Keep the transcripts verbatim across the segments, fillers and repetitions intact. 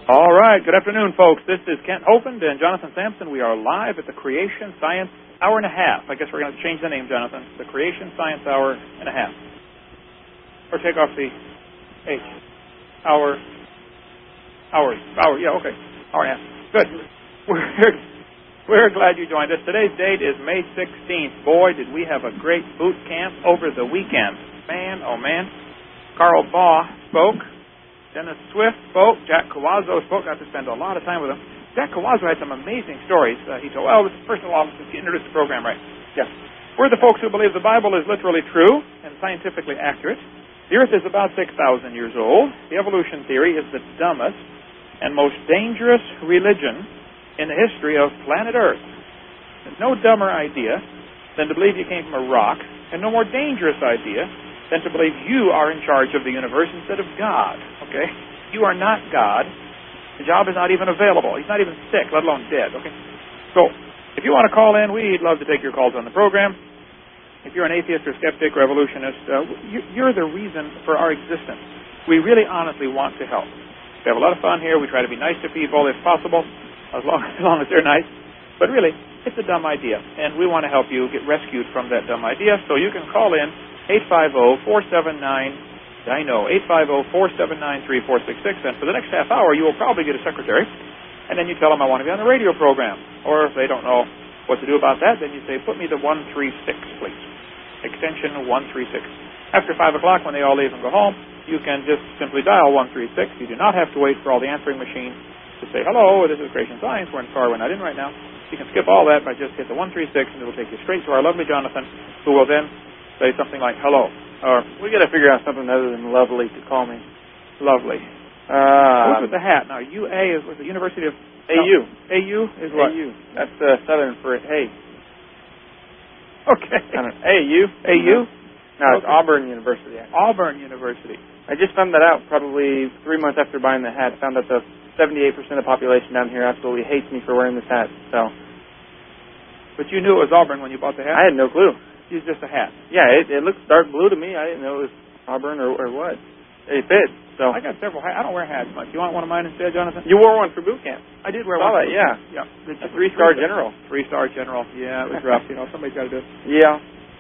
All right. Good afternoon, folks. This is Kent Hovind and Jonathan Sampson. We are live at the Creation Science Hour and a Half. I guess we're going to change the name, Jonathan. The Creation Science Hour and a Half. Or take off the H. Hour. Hours. Hour. Yeah, okay. Hour and a half. Good. We're, we're glad you joined us. Today's date is May sixteenth. Boy, did we have a great boot camp over the weekend. Man, oh man. Carl Baugh spoke. Dennis Swift spoke. Jack Cawazzo spoke. Got to spend a lot of time with him. Jack Cawazzo had some amazing stories. Uh, he told, well, first of all, let's introduce the program, right? Yes. We're the folks who believe the Bible is literally true and scientifically accurate. The Earth is about six thousand years old. The evolution theory is the dumbest and most dangerous religion in the history of planet Earth. There's no dumber idea than to believe you came from a rock, and no more dangerous idea than to believe you are in charge of the universe instead of God. Okay? You are not God. The job is not even available. He's not even sick, let alone dead. Okay? So, if you want to call in, we'd love to take your calls on the program. If you're an atheist or skeptic or evolutionist, uh, you're the reason for our existence. We really honestly want to help. We have a lot of fun here. We try to be nice to people if possible, as long as, long as they're nice. But really, it's a dumb idea, and we want to help you get rescued from that dumb idea. So you can call in eight five zero, four seven nine, I know, eight five zero, four seven nine, three four six six. And for the next half hour, you will probably get a secretary. And then you tell them, I want to be on the radio program. Or if they don't know what to do about that, then you say, put me to one three six, please. Extension one three six. After five o'clock, when they all leave and go home, you can just simply dial one three six. You do not have to wait for all the answering machines to say, hello, this is Creation Science. We're in the car. We're not in right now. You can skip all that by just hit the one three six, and it will take you straight to our lovely Jonathan, who will then say something like, hello. Or, we got to figure out something other than lovely to call me. Lovely. Uh, What's with the hat? Now, U A is with the University of... A U. No, A U is what? A U. That's uh, Southern for hey. Okay. A U. A U? No, it's okay. Auburn University. Actually. Auburn University. I just found that out probably three months after buying the hat. I found out that seventy-eight percent of the population down here absolutely hates me for wearing this hat. So. But you knew it was Auburn when you bought the hat? I had no clue. It's just a hat. Yeah, it, it looks dark blue to me. I didn't know it was Auburn or, or what. It fits. So I got several hats. I don't wear hats much. You want one of mine instead, Jonathan? You wore one for boot camp. I did wear one. That, yeah. Yeah. A three-star general. Three-star general. Yeah, it was rough. You know, somebody's got to do it. Yeah.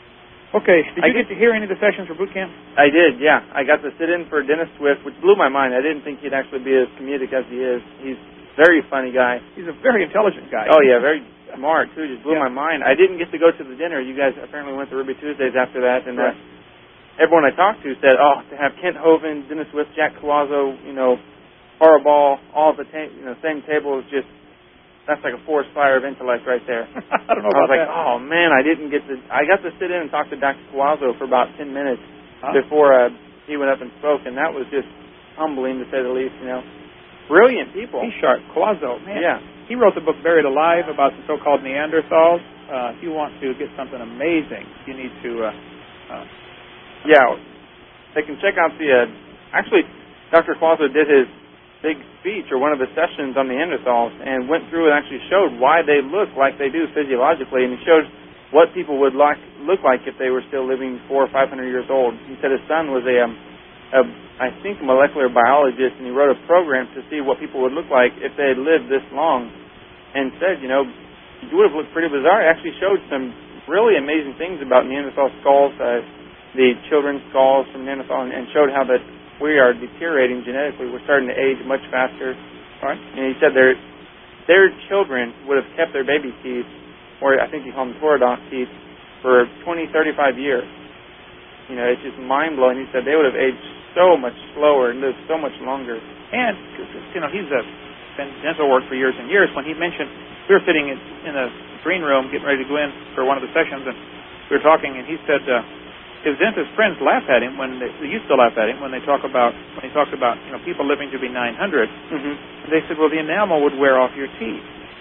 Okay. Did you I get to hear any of the sessions for boot camp? I did, yeah. I got to sit in for Dennis Swift, which blew my mind. I didn't think he'd actually be as comedic as he is. He's a very funny guy. He's a very intelligent guy. Oh, yeah, very smart, too. Just blew yeah. my mind. I didn't get to go to the dinner. You guys apparently went to Ruby Tuesdays after that, and right. uh, everyone I talked to said, oh, to have Kent Hovind, Dennis Swift, Jack Cawazzo, you know, Horrible, all at the ta- you know, same table is just, that's like a forest fire of intellect right there. I don't know about that. I was like, that. oh, man, I didn't get to, I got to sit in and talk to Doctor Cawazzo for about ten minutes huh? before uh, he went up and spoke, and that was just humbling, to say the least, you know. Brilliant people. He's sharp. Cawazzo, man. Yeah. He wrote the book Buried Alive about the so-called Neanderthals. Uh, if you want to get something amazing, you need to... Uh, uh, yeah, they can check out the... Uh, actually, Doctor Cawazzo did his big speech, or one of his sessions on Neanderthals, and went through and actually showed why they look like they do physiologically, and he showed what people would like look like if they were still living four or five hundred years old. He said his son was a... Um, A, I think, molecular biologist, and he wrote a program to see what people would look like if they had lived this long, and said, you know, you would have looked pretty bizarre. It actually showed some really amazing things about Neanderthal skulls, uh, the children's skulls from Neanderthal, and, and showed how that we are deteriorating genetically. We're starting to age much faster. All right. And he said their their children would have kept their baby teeth, or I think he called them Toradont teeth, for twenty, thirty-five years. You know, it's just mind-blowing. He said they would have aged so much slower and lived so much longer. And, you know, he's a, been dental work for years and years. When he mentioned, we were sitting in, in a green room getting ready to go in for one of the sessions, and we were talking, and he said uh, his dentist friends laugh at him when they, they used to laugh at him when they talk about, when he talked about, you know, people living to be nine hundred. Mm-hmm. And they said, well, the enamel would wear off your teeth.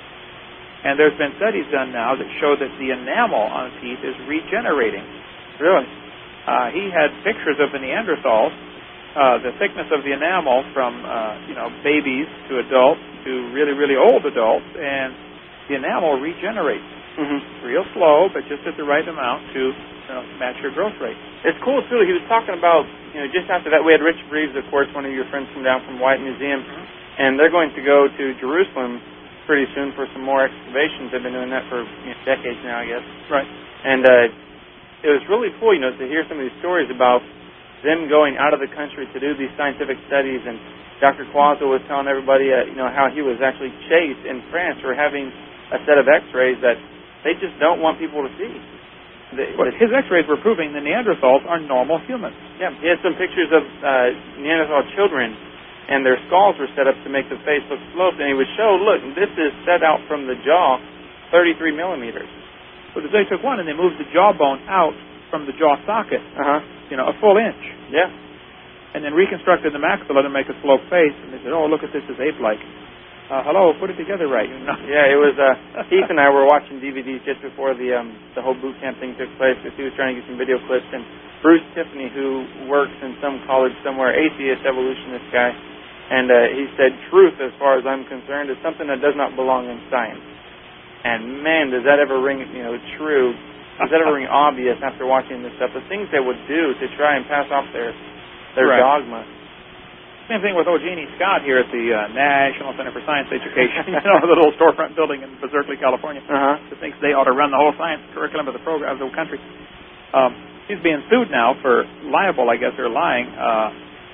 And there's been studies done now that show that the enamel on teeth is regenerating. Really? Uh, he had pictures of the Neanderthals, uh, the thickness of the enamel from, uh, you know, babies to adults to really, really old adults, and the enamel regenerates. Mm-hmm. Real slow, but just at the right amount to you know, match your growth rate. It's cool, too. He was talking about, you know, just after that, we had Rich Reeves, of course, one of your friends from down from White Museum. Mm-hmm. And they're going to go to Jerusalem pretty soon for some more excavations. They've been doing that for you know, decades now, I guess. Right. And uh, it was really cool, you know, to hear some of these stories about them going out of the country to do these scientific studies. And Doctor Quazzo was telling everybody, uh, you know, how he was actually chased in France for having a set of X-rays that they just don't want people to see. The, well, his X-rays were proving the Neanderthals are normal humans. Yeah, he had some pictures of uh, Neanderthal children, and their skulls were set up to make the face look sloped, and he would show, look, this is set out from the jaw, thirty-three millimeters. Well, they took one and they moved the jawbone out from the jaw socket, uh-huh. you know, a full inch. Yeah. And then reconstructed the maxilla to make a sloped face, and they said, oh, look at this, it's ape-like. Uh, hello, put it together right. You know? Yeah, it was, uh, Heath and I were watching D V Ds just before the um, the whole boot camp thing took place, because he was trying to get some video clips, and Bruce Tiffany, who works in some college somewhere, atheist evolutionist guy, and uh, he said, truth, as far as I'm concerned, is something that does not belong in science. And man, does that ever ring, you know, true, does that ever ring obvious after watching this stuff? The things they would do to try and pass off their, their right. dogma. Same thing with Eugenie Scott here at the uh, National Center for Science Education, you know, the little storefront building in Berkeley, California, uh-huh. who thinks they ought to run the whole science curriculum of the program of the country. Um, he's being sued now for libel, I guess, or lying. Uh,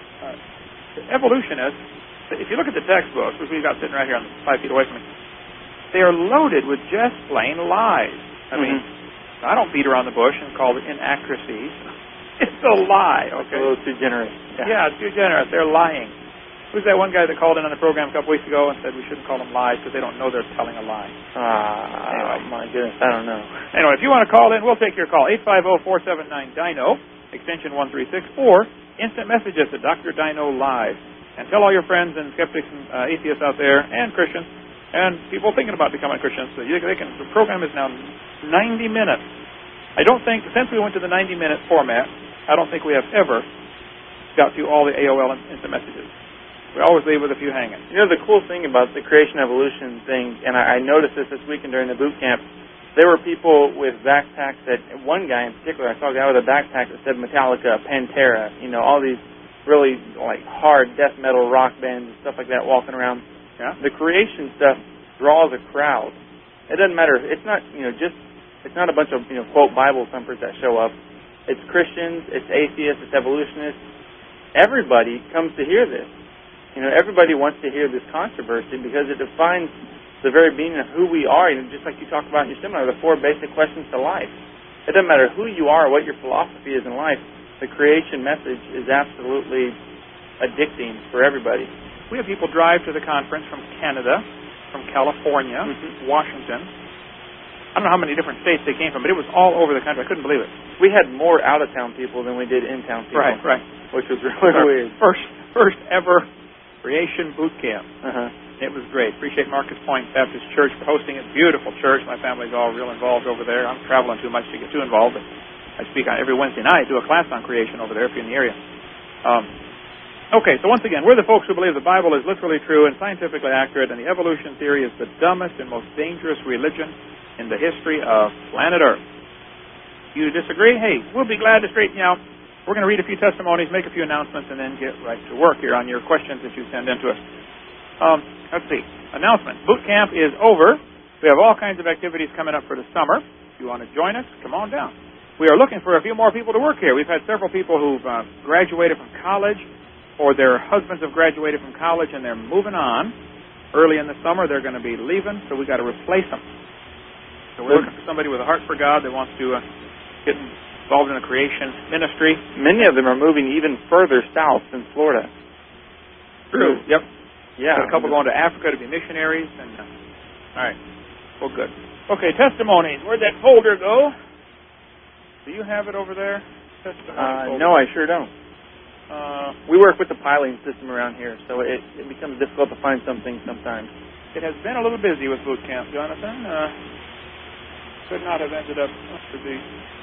uh, evolutionists, if you look at the textbooks, which we've got sitting right here on five feet away from me, they are loaded with just plain lies. I mm-hmm. mean, I don't beat around the bush and call it inaccuracies. It's a lie, okay? A little too generous. Yeah, yeah it's too generous. They're lying. Who's that one guy that called in on the program a couple weeks ago and said we shouldn't call them lies because they don't know they're telling a lie? Ah, uh, anyway. Oh, my goodness, I don't know. Anyway, if you want to call in, we'll take your call. eight five zero, four seven nine, D I N O, extension one three six, or instant messages at Doctor Dino Live. And tell all your friends and skeptics and uh, atheists out there, and Christians, and people thinking about becoming Christians, so you, they can, the program is now ninety minutes. I don't think, since we went to the ninety minute format, I don't think we have ever got through all the A O L instant messages. We always leave with a few hanging. You know, the cool thing about the creation evolution thing, and I, I noticed this this weekend during the boot camp, there were people with backpacks that, one guy in particular, I saw a guy with a backpack that said Metallica, Pantera, you know, all these really like hard death metal rock bands and stuff like that walking around. Yeah. The creation stuff draws a crowd. It doesn't matter. It's not, you know, just, it's not a bunch of, you know, quote Bible thumpers that show up. It's Christians, it's atheists, it's evolutionists. Everybody comes to hear this. You know, everybody wants to hear this controversy because it defines the very meaning of who we are. You know, just like you talk about in your seminar, the four basic questions to life. It doesn't matter who you are or what your philosophy is in life. The creation message is absolutely addicting for everybody. We have people drive to the conference from Canada, from California, mm-hmm. Washington. I don't know how many different states they came from, but it was all over the country. I couldn't believe it. We had more out-of-town people than we did in-town people. Right, right. Which was really weird. First, first ever creation boot camp. Uh-huh. It was great. Appreciate Marcus Point Baptist Church for hosting it. Beautiful church. My family's all real involved over there. I'm traveling too much to get too involved, but I speak on every Wednesday night. Do a class on creation over there if you're in the area. Um, okay, so once again, we're the folks who believe the Bible is literally true and scientifically accurate, and the evolution theory is the dumbest and most dangerous religion in the history of planet Earth. You disagree? Hey, we'll be glad to straighten you out. We're going to read a few testimonies, make a few announcements, and then get right to work here on your questions that you send in to us. Um, let's see. Announcement. Boot camp is over. We have all kinds of activities coming up for the summer. If you want to join us, come on down. We are looking for a few more people to work here. We've had several people who've uh, graduated from college, or their husbands have graduated from college, and they're moving on. Early in the summer, they're going to be leaving, so we've got to replace them. So we're looking for somebody with a heart for God that wants to uh, get involved in a creation ministry. Many of them are moving even further south than Florida. True. Yep. Yeah. Got a couple going to Africa to be missionaries. And uh, all right. Well, good. Okay, testimonies. Where'd that folder go? Do you have it over there? Uh, no, I sure don't. Uh, we work with the piling system around here, so it, it becomes difficult to find something sometimes. It has been a little busy with boot camp, Jonathan. Uh, could not have ended up to be.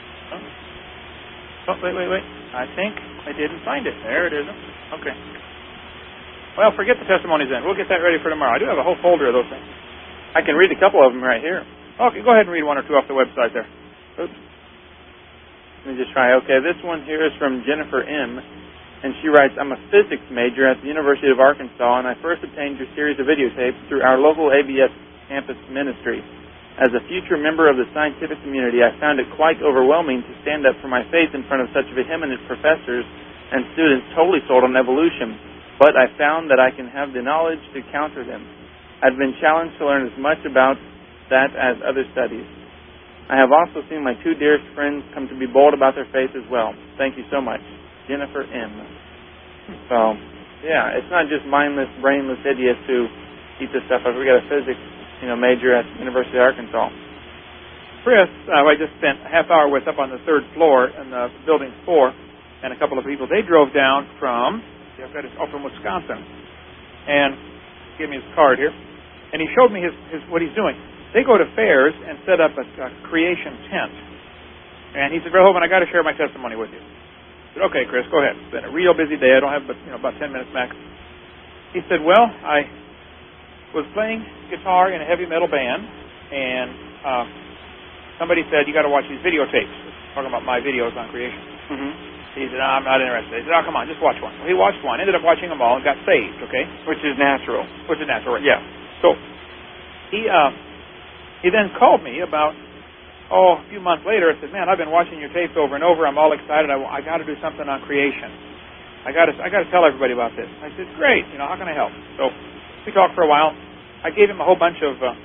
Oh, wait, wait, wait. I think I didn't find it. There it is. Okay. Well, forget the testimonies then. We'll get that ready for tomorrow. I do have a whole folder of those things. I can read a couple of them right here. Okay, go ahead and read one or two off the website there. Oops. Let me just try. Okay, this one here is from Jennifer M. And she writes, I'm a physics major at the University of Arkansas, and I first obtained your series of videotapes through our local A B S campus ministry. As a future member of the scientific community, I found it quite overwhelming to stand up for my faith in front of such vehement professors and students totally sold on evolution. But I found that I can have the knowledge to counter them. I've been challenged to learn as much about that as other studies. I have also seen my two dearest friends come to be bold about their faith as well. Thank you so much. Jennifer M. So, yeah, it's not just mindless, brainless idiots who keep this stuff up. We got a physics, you know, major at the University of Arkansas. Chris, uh, I just spent a half hour with up on the third floor in the building four, and a couple of people. They drove down from, I've got his, oh, from Wisconsin, and gave me his card here, and he showed me his, his what he's doing. They go to fairs and set up a, a creation tent, and he said, Verhoeven, I got to share my testimony with you. I said, okay, Chris, go ahead. It's been a real busy day. I don't have but you know about ten minutes max. He said, well, I was playing guitar in a heavy metal band, and uh, somebody said, you got to watch these videotapes. Talking about my videos on creation. Mm-hmm. He said, no, I'm not interested. He said, oh, come on, just watch one. Well, he watched one, ended up watching them all, and got saved, okay? Which is natural. Which is natural, right? Yeah. So, he uh, he then called me about, oh, a few months later. I said, man, I've been watching your tapes over and over. I'm all excited. I, I got to do something on creation. I got to I got to tell everybody about this. I said, great. You know, how can I help? So, we talked for a while. I gave him a whole bunch of uh,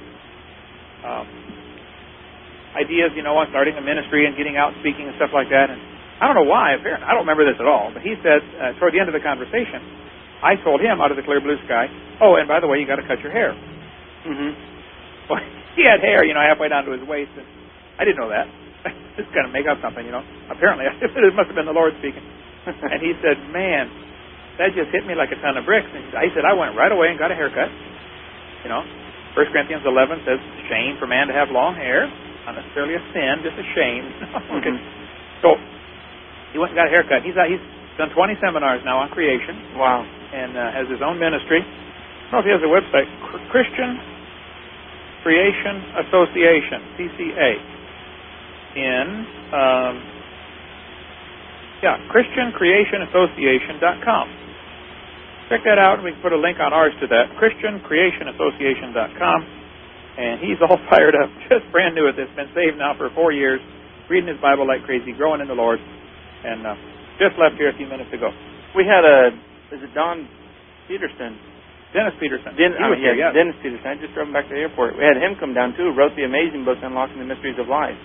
um, ideas, you know, on starting a ministry and getting out and speaking and stuff like that. And I don't know why. Apparently, I don't remember this at all. But he said, uh, toward the end of the conversation, I told him out of the clear blue sky, oh, and by the way, you got to cut your hair. Mm-hmm. Well, he had hair, you know, halfway down to his waist. And I didn't know that. Just kind of make up something, you know. Apparently, it must have been the Lord speaking. And he said, man, that just hit me like a ton of bricks. And he said, I went right away and got a haircut. You know, First Corinthians eleven says, shame for man to have long hair. Not necessarily a sin, just a shame. Okay. Mm-hmm. So, he went and got a haircut. He's, uh, he's done twenty seminars now on creation. Wow. And uh, has his own ministry. I don't know if he has a website. Christian Creation Association, C C A. In, um, yeah, Christian Creation Association dot com. Check that out, and we can put a link on ours to that, Christian Creation Association dot com. And he's all fired up, just brand new at this. Been saved now for four years, reading his Bible like crazy, growing in the Lord, and uh, just left here a few minutes ago. We had a, is it Don Peterson? Dennis Peterson. Den- he was oh, yeah, here, yes. Dennis Peterson. I just drove him back to the airport. We had him come down, too, wrote the amazing book, Unlocking the Mysteries of Life.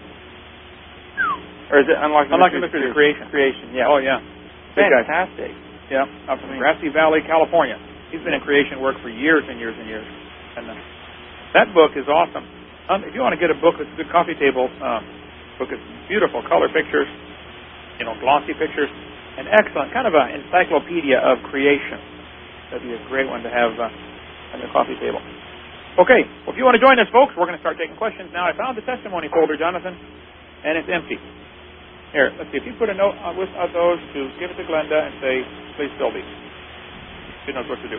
Or is it Unlocking, Unlocking the Mysteries of Creation? Creation, yeah. Oh, yeah. Fantastic. Yeah, up from Grassy Valley, California. He's been in creation work for years and years and years. And uh, that book is awesome. Um, if you want to get a book that's a good coffee table uh, book, it's beautiful color pictures, you know, glossy pictures, and excellent, kind of an encyclopedia of creation. That'd be a great one to have uh, on your coffee table. Okay, well, if you want to join us, folks, we're going to start taking questions now. I found the testimony folder, Jonathan, and it's empty. Here, let's see. If you put a note on with of those to give it to Glenda and say, please fill these. She knows what to do.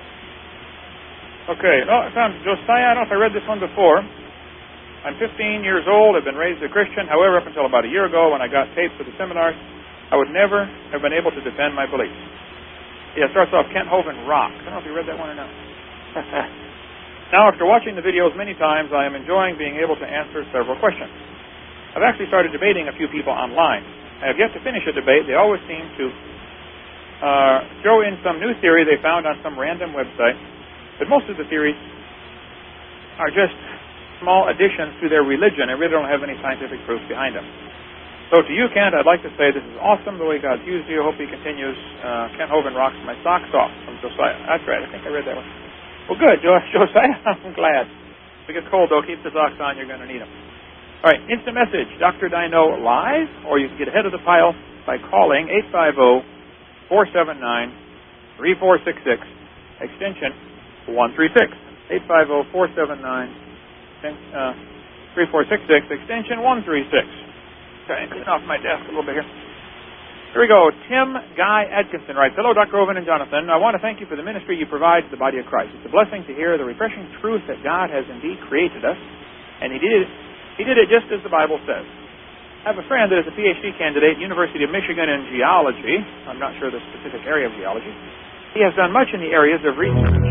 Okay, oh, I found Josiah. I don't know if I read this one before. I'm fifteen years old. I've been raised a Christian. However, up until about a year ago when I got tapes for the seminars, I would never have been able to defend my beliefs. Yeah, it starts off Kent Hovind Rock. I don't know if you read that one or not. Now, after watching the videos many times, I am enjoying being able to answer several questions. I've actually started debating a few people online. I have yet to finish a debate. They always seem to uh, throw in some new theory they found on some random website. But most of the theories are just small additions to their religion and really don't have any scientific proof behind them. So to you, Kent, I'd like to say this is awesome the way God's used you. I hope he continues. Uh, Kent Hovind rocks my socks off from Josiah. That's right. I think I read that one. Well, good, Josiah. I'm glad. If it gets cold, though, keep the socks on. You're going to need them. All right, instant message, Doctor Dino live, or you can get ahead of the pile by calling eight five zero, four seven nine, three four six six, extension one three six. eight five zero, four seven nine, three four six six, extension one three six. Okay, clean off my desk a little bit here. Here we go. Tim Guy Atkinson writes, hello, Doctor Hovind and Jonathan. I want to thank you for the ministry you provide to the body of Christ. It's a blessing to hear the refreshing truth that God has indeed created us, and He did He did it just as the Bible says. I have a friend that is a P H D candidate, University of Michigan in geology. I'm not sure the specific area of geology. He has done much in the areas of research.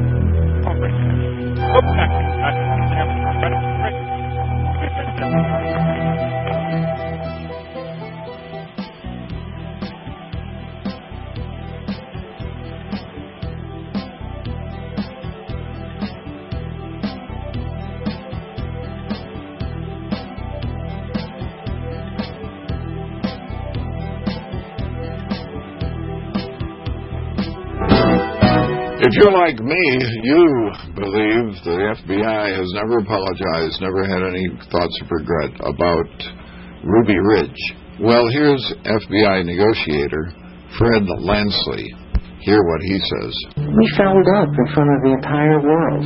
If you're like me, you believe the F B I has never apologized, never had any thoughts of regret about Ruby Ridge. Well, here's F B I negotiator Fred Lansley. Hear what he says. We fouled up in front of the entire world,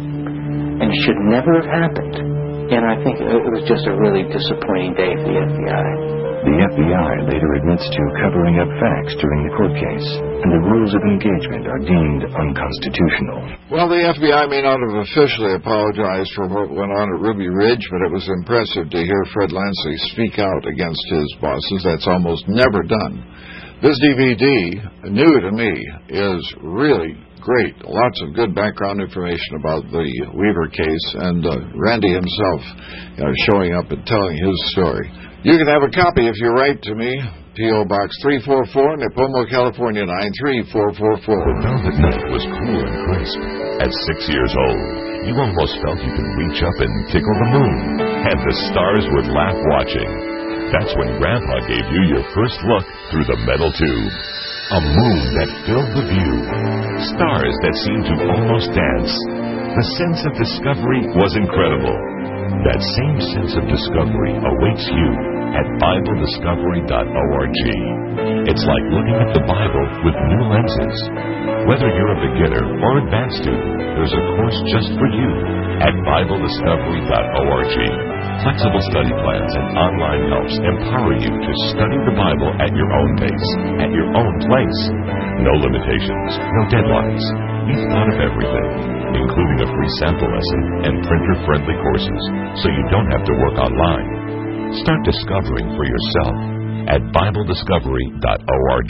and it should never have happened. And I think it was just a really disappointing day for the F B I. The F B I later admits to covering up facts during the court case, and the rules of engagement are deemed unconstitutional. Well, the F B I may not have officially apologized for what went on at Ruby Ridge, but it was impressive to hear Fred Lansley speak out against his bosses. That's almost never done. This D V D, new to me, is really great. Lots of good background information about the Weaver case, and uh, Randy himself you know, showing up and telling his story. You can have a copy if you write to me, P O. Box three forty-four, Nipomo, California, nine three four four four. The velvet night was cool and crisp. At six years old, you almost felt you could reach up and tickle the moon, and the stars would laugh watching. That's when Grandpa gave you your first look through the metal tube. A moon that filled the view. Stars that seemed to almost dance. The sense of discovery was incredible. That same sense of discovery awaits you at Bible Discovery dot org. It's like looking at the Bible with new lenses. Whether you're a beginner or advanced student, there's a course just for you at Bible Discovery dot org. Flexible study plans and online helps empower you to study the Bible at your own pace, at your own place. No limitations, no deadlines. We've thought of everything, including a free sample lesson and printer-friendly courses, so you don't have to work online. Start discovering for yourself at Bible Discovery dot org.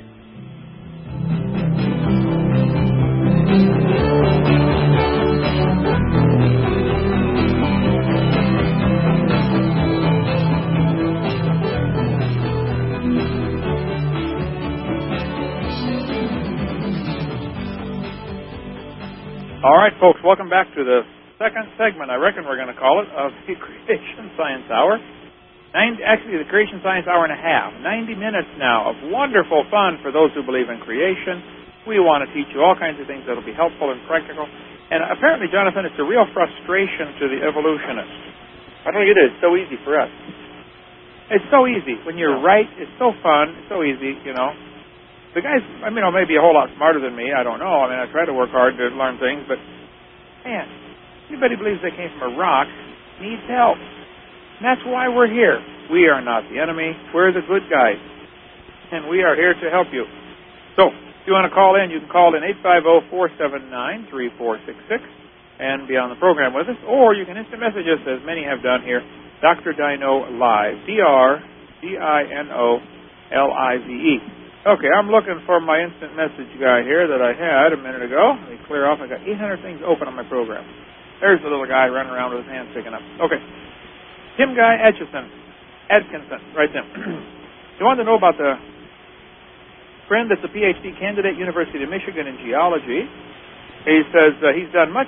All right, folks, welcome back to the second segment, I reckon we're going to call it, of the Creation Science Hour. ninety, actually, the Creation Science Hour and a half. ninety minutes now of wonderful fun for those who believe in creation. We want to teach you all kinds of things that will be helpful and practical. And apparently, Jonathan, it's a real frustration to the evolutionists. I don't get it. It's so easy for us. It's so easy. When you're right, it's so fun. It's so easy, you know. The guys, I mean, maybe a whole lot smarter than me. I don't know. I mean, I try to work hard to learn things, but, man, anybody believes they came from a rock needs help. And that's why we're here. We are not the enemy. We're the good guys. And we are here to help you. So, if you want to call in, you can call in eight five zero, four seven nine, three four six six and be on the program with us. Or you can instant message us, as many have done here, Doctor Dino Live, D R D I N O L I V E. Okay, I'm looking for my instant message guy here that I had a minute ago. Let me clear off. I got eight hundred things open on my program. There's the little guy running around with his hands sticking up. Okay. Tim Guy Etchison. Atkinson, right there. You want to know about the friend that's a P H D candidate, University of Michigan in geology. He says uh, he's done much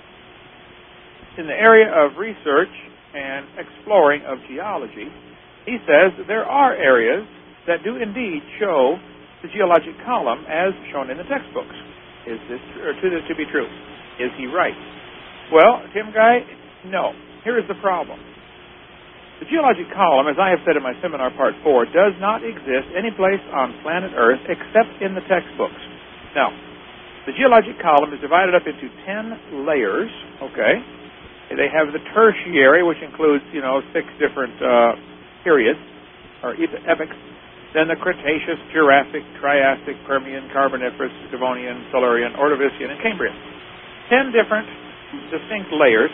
in the area of research and exploring of geology. He says that there are areas that do indeed show the geologic column as shown in the textbooks. Is this or to this to be true? Is he right? Well, Tim Guy, no. Here is the problem. The geologic column, as I have said in my seminar part four, does not exist any place on planet Earth except in the textbooks. Now, the geologic column is divided up into ten layers, okay? They have the tertiary, which includes, you know, six different uh, periods, or epochs. Then the Cretaceous, Jurassic, Triassic, Permian, Carboniferous, Devonian, Silurian, Ordovician, and Cambrian. Ten different distinct layers.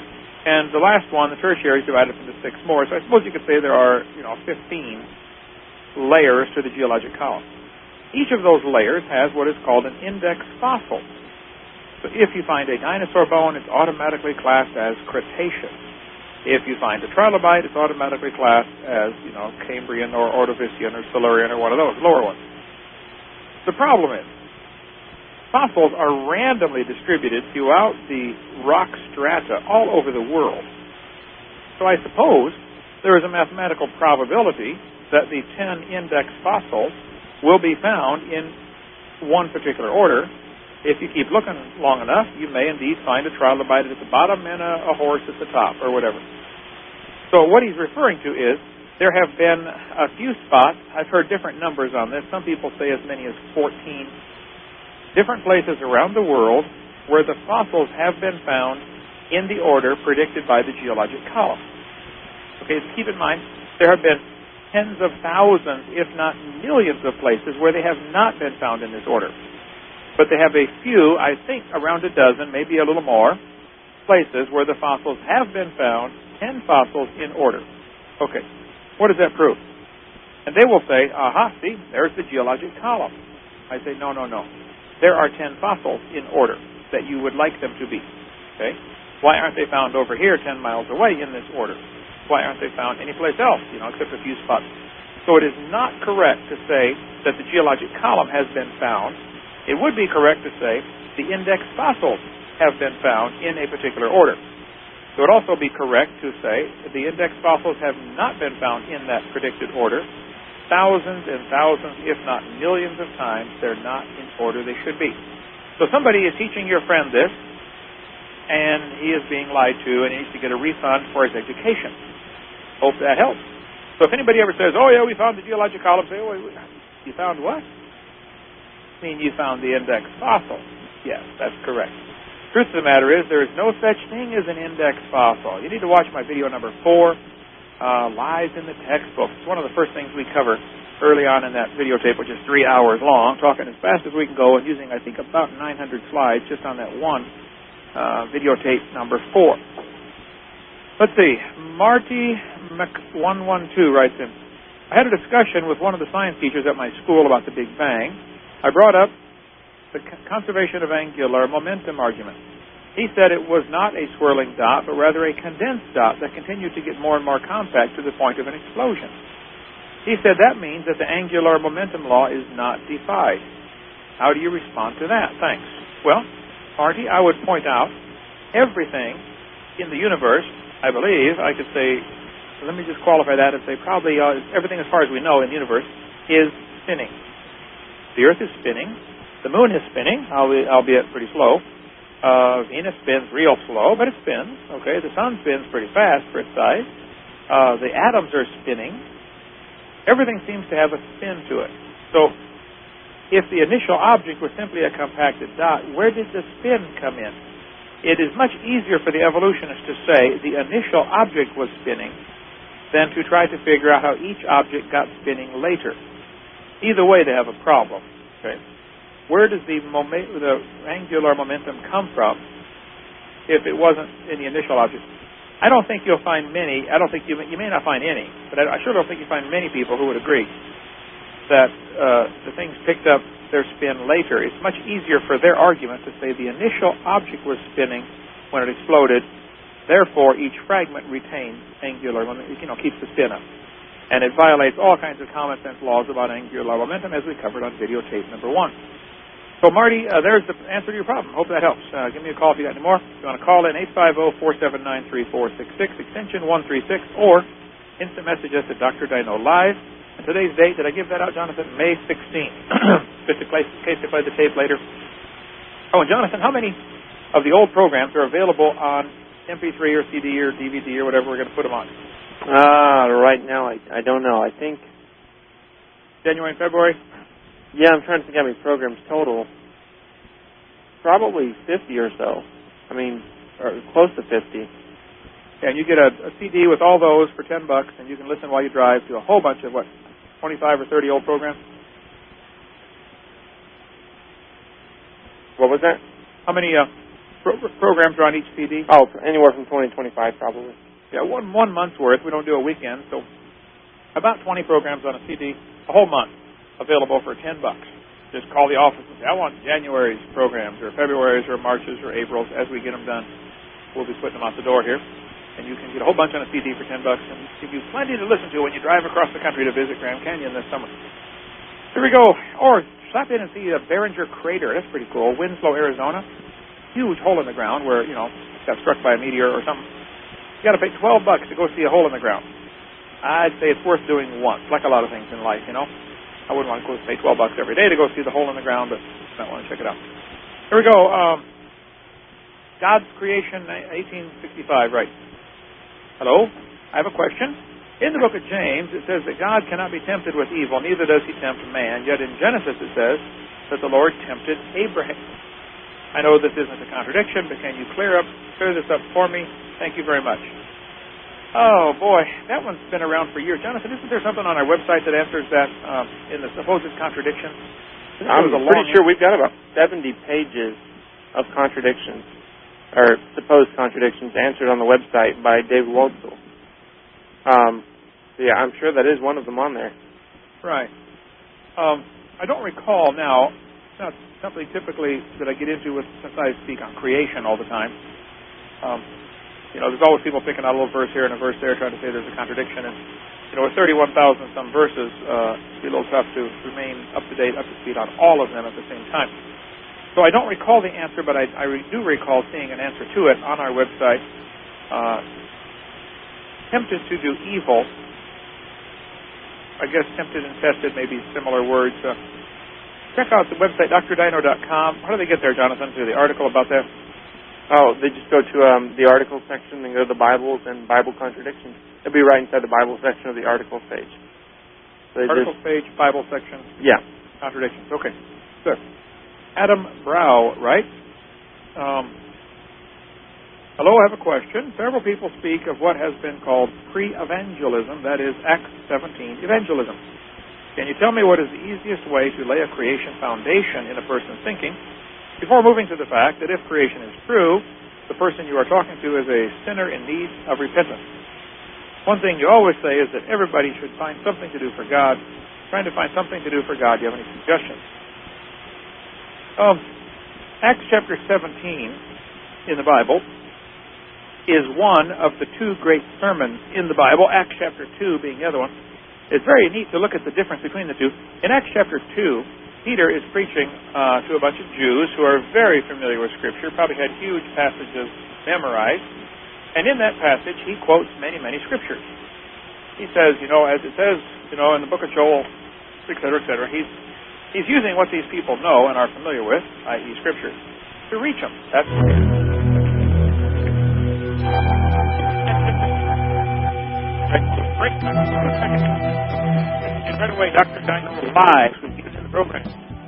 And the last one, the tertiary, is divided into six more. So I suppose you could say there are, you know, fifteen layers to the geologic column. Each of those layers has what is called an index fossil. So if you find a dinosaur bone, it's automatically classed as Cretaceous. If you find a trilobite, it's automatically classed as, you know, Cambrian or Ordovician or Silurian or one of those lower ones. The problem is, fossils are randomly distributed throughout the rock strata all over the world. So I suppose there is a mathematical probability that the ten index fossils will be found in one particular order. If you keep looking long enough, you may indeed find a trilobite at the bottom and a, a horse at the top, or whatever. So what he's referring to is there have been a few spots. I've heard different numbers on this. Some people say as many as fourteen different places around the world where the fossils have been found in the order predicted by the geologic column. Okay, so keep in mind, there have been tens of thousands, if not millions of places where they have not been found in this order. But they have a few, I think around a dozen, maybe a little more, places where the fossils have been found, ten fossils in order. Okay, what does that prove? And they will say, aha, see, there's the geologic column. I say, no, no, no. There are ten fossils in order that you would like them to be. Okay? Why aren't they found over here ten miles away in this order? Why aren't they found anyplace else, you know, except a few spots? So it is not correct to say that the geologic column has been found. It would be correct to say the index fossils have been found in a particular order. It would also be correct to say that the index fossils have not been found in that predicted order. Thousands and thousands, if not millions of times, they're not in order they should be. So somebody is teaching your friend this, and he is being lied to, and he needs to get a refund for his education. Hope that helps. So if anybody ever says, oh yeah, we found the geologic column, say, oh, you found what? I mean, you found the index fossil. Yes, that's correct. Truth of the matter is, there is no such thing as an index fossil. You need to watch my video number four, uh, Lies in the Textbook. It's one of the first things we cover early on in that videotape, which is three hours long, talking as fast as we can go and using, I think, about nine hundred slides just on that one uh, videotape number four. Let's see. Marty Mc one one two writes in, I had a discussion with one of the science teachers at my school about the Big Bang. I brought up the conservation of angular momentum argument. He said it was not a swirling dot, but rather a condensed dot that continued to get more and more compact to the point of an explosion. He said that means that the angular momentum law is not defied. How do you respond to that? Thanks. Well, Marty, I would point out everything in the universe, I believe, I could say, let me just qualify that and say probably uh, everything as far as we know in the universe is spinning. The Earth is spinning. The Moon is spinning, albeit pretty slow. Uh, Venus spins real slow, but it spins. Okay, the Sun spins pretty fast for its size. Uh, the atoms are spinning. Everything seems to have a spin to it. So, if the initial object was simply a compacted dot, where did the spin come in? It is much easier for the evolutionists to say the initial object was spinning than to try to figure out how each object got spinning later. Either way, they have a problem. Okay, where does the, mom- the angular momentum come from if it wasn't in the initial object? I don't think you'll find many. I don't think you may, you may not find any, but I, I sure don't think you find many people who would agree that uh, the things picked up their spin later. It's much easier for their argument to say the initial object was spinning when it exploded. Therefore, each fragment retains angular momentum. You know, keeps the spin up. And it violates all kinds of common sense laws about angular momentum, as we covered on videotape number one. So, Marty, uh, there's the answer to your problem. Hope that helps. Uh, give me a call if you got any more. If you want to call in, eight five zero, four seven nine, three four six six, extension one three six, or instant message us at Doctor Dino Live. And today's date, did I give that out, Jonathan? May sixteenth. Just in case they play the tape later. Oh, and Jonathan, how many of the old programs are available on M P three or C D or D V D or whatever we're going to put them on? Uh, right now, I, I don't know. I think January and February? Yeah, I'm trying to think how many programs total. Probably fifty or so. I mean, or close to fifty. Yeah, and you get a, a C D with all those for ten bucks, and you can listen while you drive to a whole bunch of, what, twenty-five or thirty old programs? What was that? How many uh, pro- programs are on each C D? Oh, anywhere from twenty to twenty-five, probably. Yeah, one one month's worth. We don't do a weekend, so about twenty programs on a C D, a whole month, available for ten bucks. Just call the office and say, I want January's programs, or February's, or March's, or April's. As we get them done, we'll be putting them out the door here. And you can get a whole bunch on a C D for ten bucks, and give you plenty to listen to when you drive across the country to visit Grand Canyon this summer. Here we go. Or stop in and see the Behringer Crater. That's pretty cool. Winslow, Arizona. Huge hole in the ground where, you know, got struck by a meteor or something. You got to pay twelve bucks to go see a hole in the ground. I'd say it's worth doing once, like a lot of things in life, you know. I wouldn't want to go pay twelve bucks every day to go see the hole in the ground, but I might want to check it out. Here we go. Um, God's Creation, eighteen sixty-five, right. Hello? I have a question. In the book of James, it says that God cannot be tempted with evil, neither does he tempt man. Yet in Genesis it says that the Lord tempted Abraham. I know this isn't a contradiction, but can you clear up, clear this up for me? Thank you very much. Oh, boy, that one's been around for years. Jonathan, isn't there something on our website that answers that um, in the supposed contradiction? I'm pretty sure we've got about seventy pages of contradictions, or supposed contradictions, answered on the website by Dave Waltzel. Um, so yeah, I'm sure that is one of them on there. Right. Um, I don't recall now. It's not something typically that I get into with, since I speak on creation all the time. Um, you know, there's always people picking out a little verse here and a verse there, trying to say there's a contradiction. And you know, with thirty-one thousand some verses, uh, it'd be a little tough to remain up to date, up to speed on all of them at the same time. So I don't recall the answer, but I, I do recall seeing an answer to it on our website. Uh, tempted to do evil. I guess tempted and tested may be similar words. Uh, check out the website, D R dino dot com. How do they get there, Jonathan, to the article about that? Oh, they just go to um, the article section and go to the Bibles and Bible contradictions. It'll be right inside the Bible section of the articles page. So articles just, page, Bible section. Yeah. Contradictions. Okay. Good. Adam Brow, right? Um, hello, I have a question. Several people speak of what has been called pre-evangelism, that is Acts seventeen evangelism. Can you tell me what is the easiest way to lay a creation foundation in a person's thinking before moving to the fact that if creation is true, the person you are talking to is a sinner in need of repentance? One thing you always say is that everybody should find something to do for God. Trying to find something to do for God. Do you have any suggestions? Um, Acts chapter seventeen in the Bible is one of the two great sermons in the Bible, Acts chapter two being the other one. It's very neat to look at the difference between the two. In Acts chapter two, Peter is preaching uh, to a bunch of Jews who are very familiar with Scripture, probably had huge passages memorized. And in that passage, he quotes many, many Scriptures. He says, you know, as it says, you know, in the book of Joel, et cetera, et cetera, he's, he's using what these people know and are familiar with, that is. Scripture, to reach them. That's Right. And right away, Doctor Dino live with you in the program.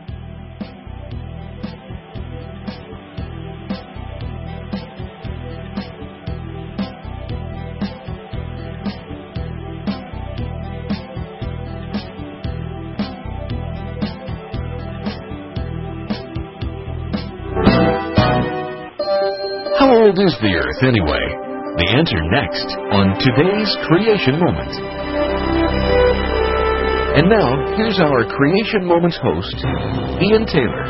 How old is the Earth anyway? The answer next on today's Creation Moment. And now, here's our Creation Moments host, Ian Taylor.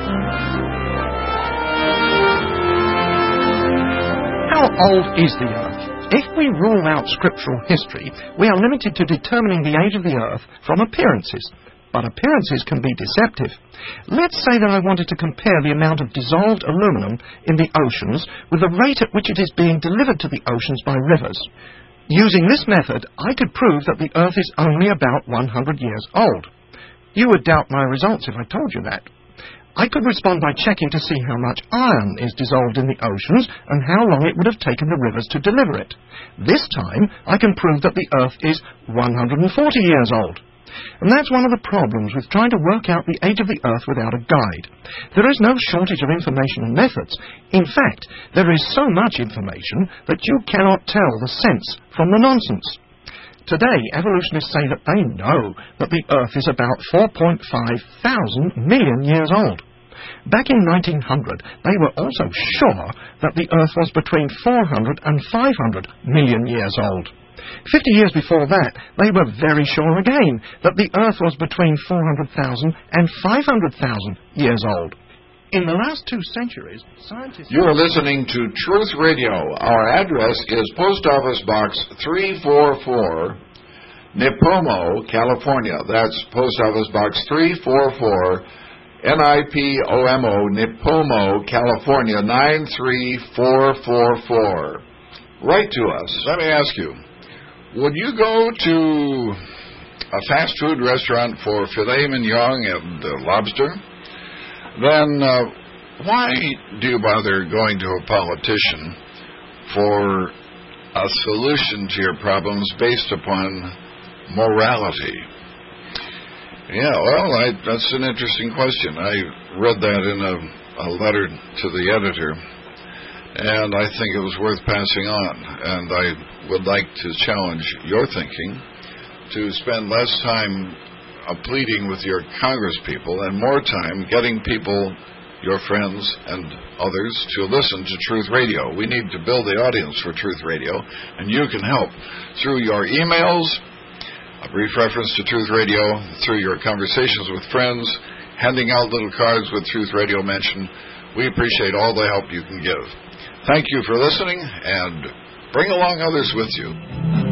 How old is the Earth? If we rule out scriptural history, we are limited to determining the age of the Earth from appearances. But appearances can be deceptive. Let's say that I wanted to compare the amount of dissolved aluminum in the oceans with the rate at which it is being delivered to the oceans by rivers. Using this method, I could prove that the Earth is only about one hundred years old. You would doubt my results if I told you that. I could respond by checking to see how much iron is dissolved in the oceans and how long it would have taken the rivers to deliver it. This time, I can prove that the Earth is one hundred forty years old. And that's one of the problems with trying to work out the age of the Earth without a guide. There is no shortage of information and methods. In fact, there is so much information that you cannot tell the sense from the nonsense. Today, evolutionists say that they know that the Earth is about four point five thousand million years old. Back in nineteen hundred, they were also sure that the Earth was between four hundred and five hundred million years old. Fifty years before that, they were very sure again that the Earth was between four hundred thousand and five hundred thousand years old. In the last two centuries, scientists... You are listening to Truth Radio. Our address is Post Office Box three forty-four, Nipomo, California. That's Post Office Box three forty-four, N I P O M O, Nipomo, California, nine three four four four. Write to us. Let me ask you, would you go to a fast food restaurant for filet mignon and uh, lobster? Then uh, why do you bother going to a politician for a solution to your problems based upon morality? Yeah, well, I, that's an interesting question. I read that in a, a letter to the editor, and I think it was worth passing on. And I would like to challenge your thinking to spend less time uh, pleading with your congresspeople and more time getting people, your friends and others, to listen to Truth Radio. We need to build the audience for Truth Radio, and you can help through your emails, a brief reference to Truth Radio, through your conversations with friends, handing out little cards with Truth Radio mention. We appreciate all the help you can give. Thank you for listening, and bring along others with you.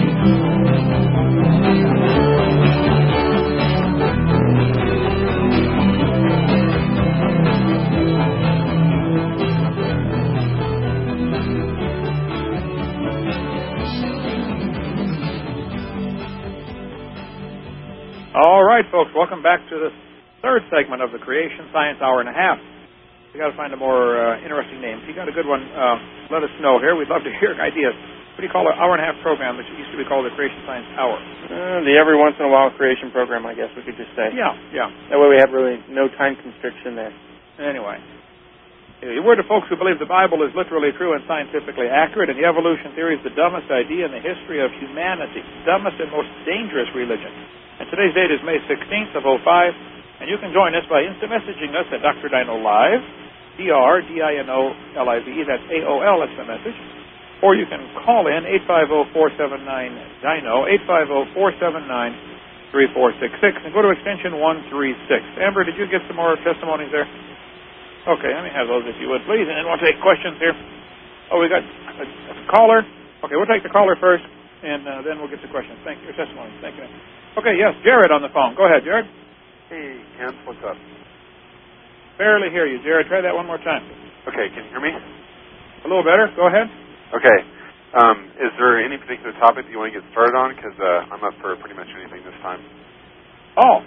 All right, folks, welcome back to the third segment of the Creation Science Hour and a Half. We got to find a more uh, interesting name. If you got a good one, uh, let us know here. We'd love to hear ideas. What do you call an hour and a half program, which used to be called the Creation Science Hour? Uh, the every once in a while creation program, I guess we could just say. Yeah, yeah. That way we have really no time constriction there. Anyway, we're the folks who believe the Bible is literally true and scientifically accurate, and the evolution theory is the dumbest idea in the history of humanity, dumbest and most dangerous religion. And today's date is May sixteenth of oh five, and you can join us by instant messaging us at Doctor Dino Live, D R D I N O L I V E, that's A O L, that's the message. Or you can call in eight five zero, four seven nine, D I N O, eight five zero, four seven nine, three four six six, and go to extension one three six. Amber, did you get some more testimonies there? Okay, let me have those if you would, please, and then we'll take questions here. Oh, we got a, a caller. Okay, we'll take the caller first, and uh, then we'll get to questions. Thank you. Your testimony. Thank you. Okay, yes, Jared on the phone. Go ahead, Jared. Hey, Ken, what's up? Barely hear you, Jared. Try that one more time. Okay, can you hear me? A little better. Go ahead. Okay. Um, is there any particular topic that you want to get started on? Because uh, I'm up for pretty much anything this time. Oh.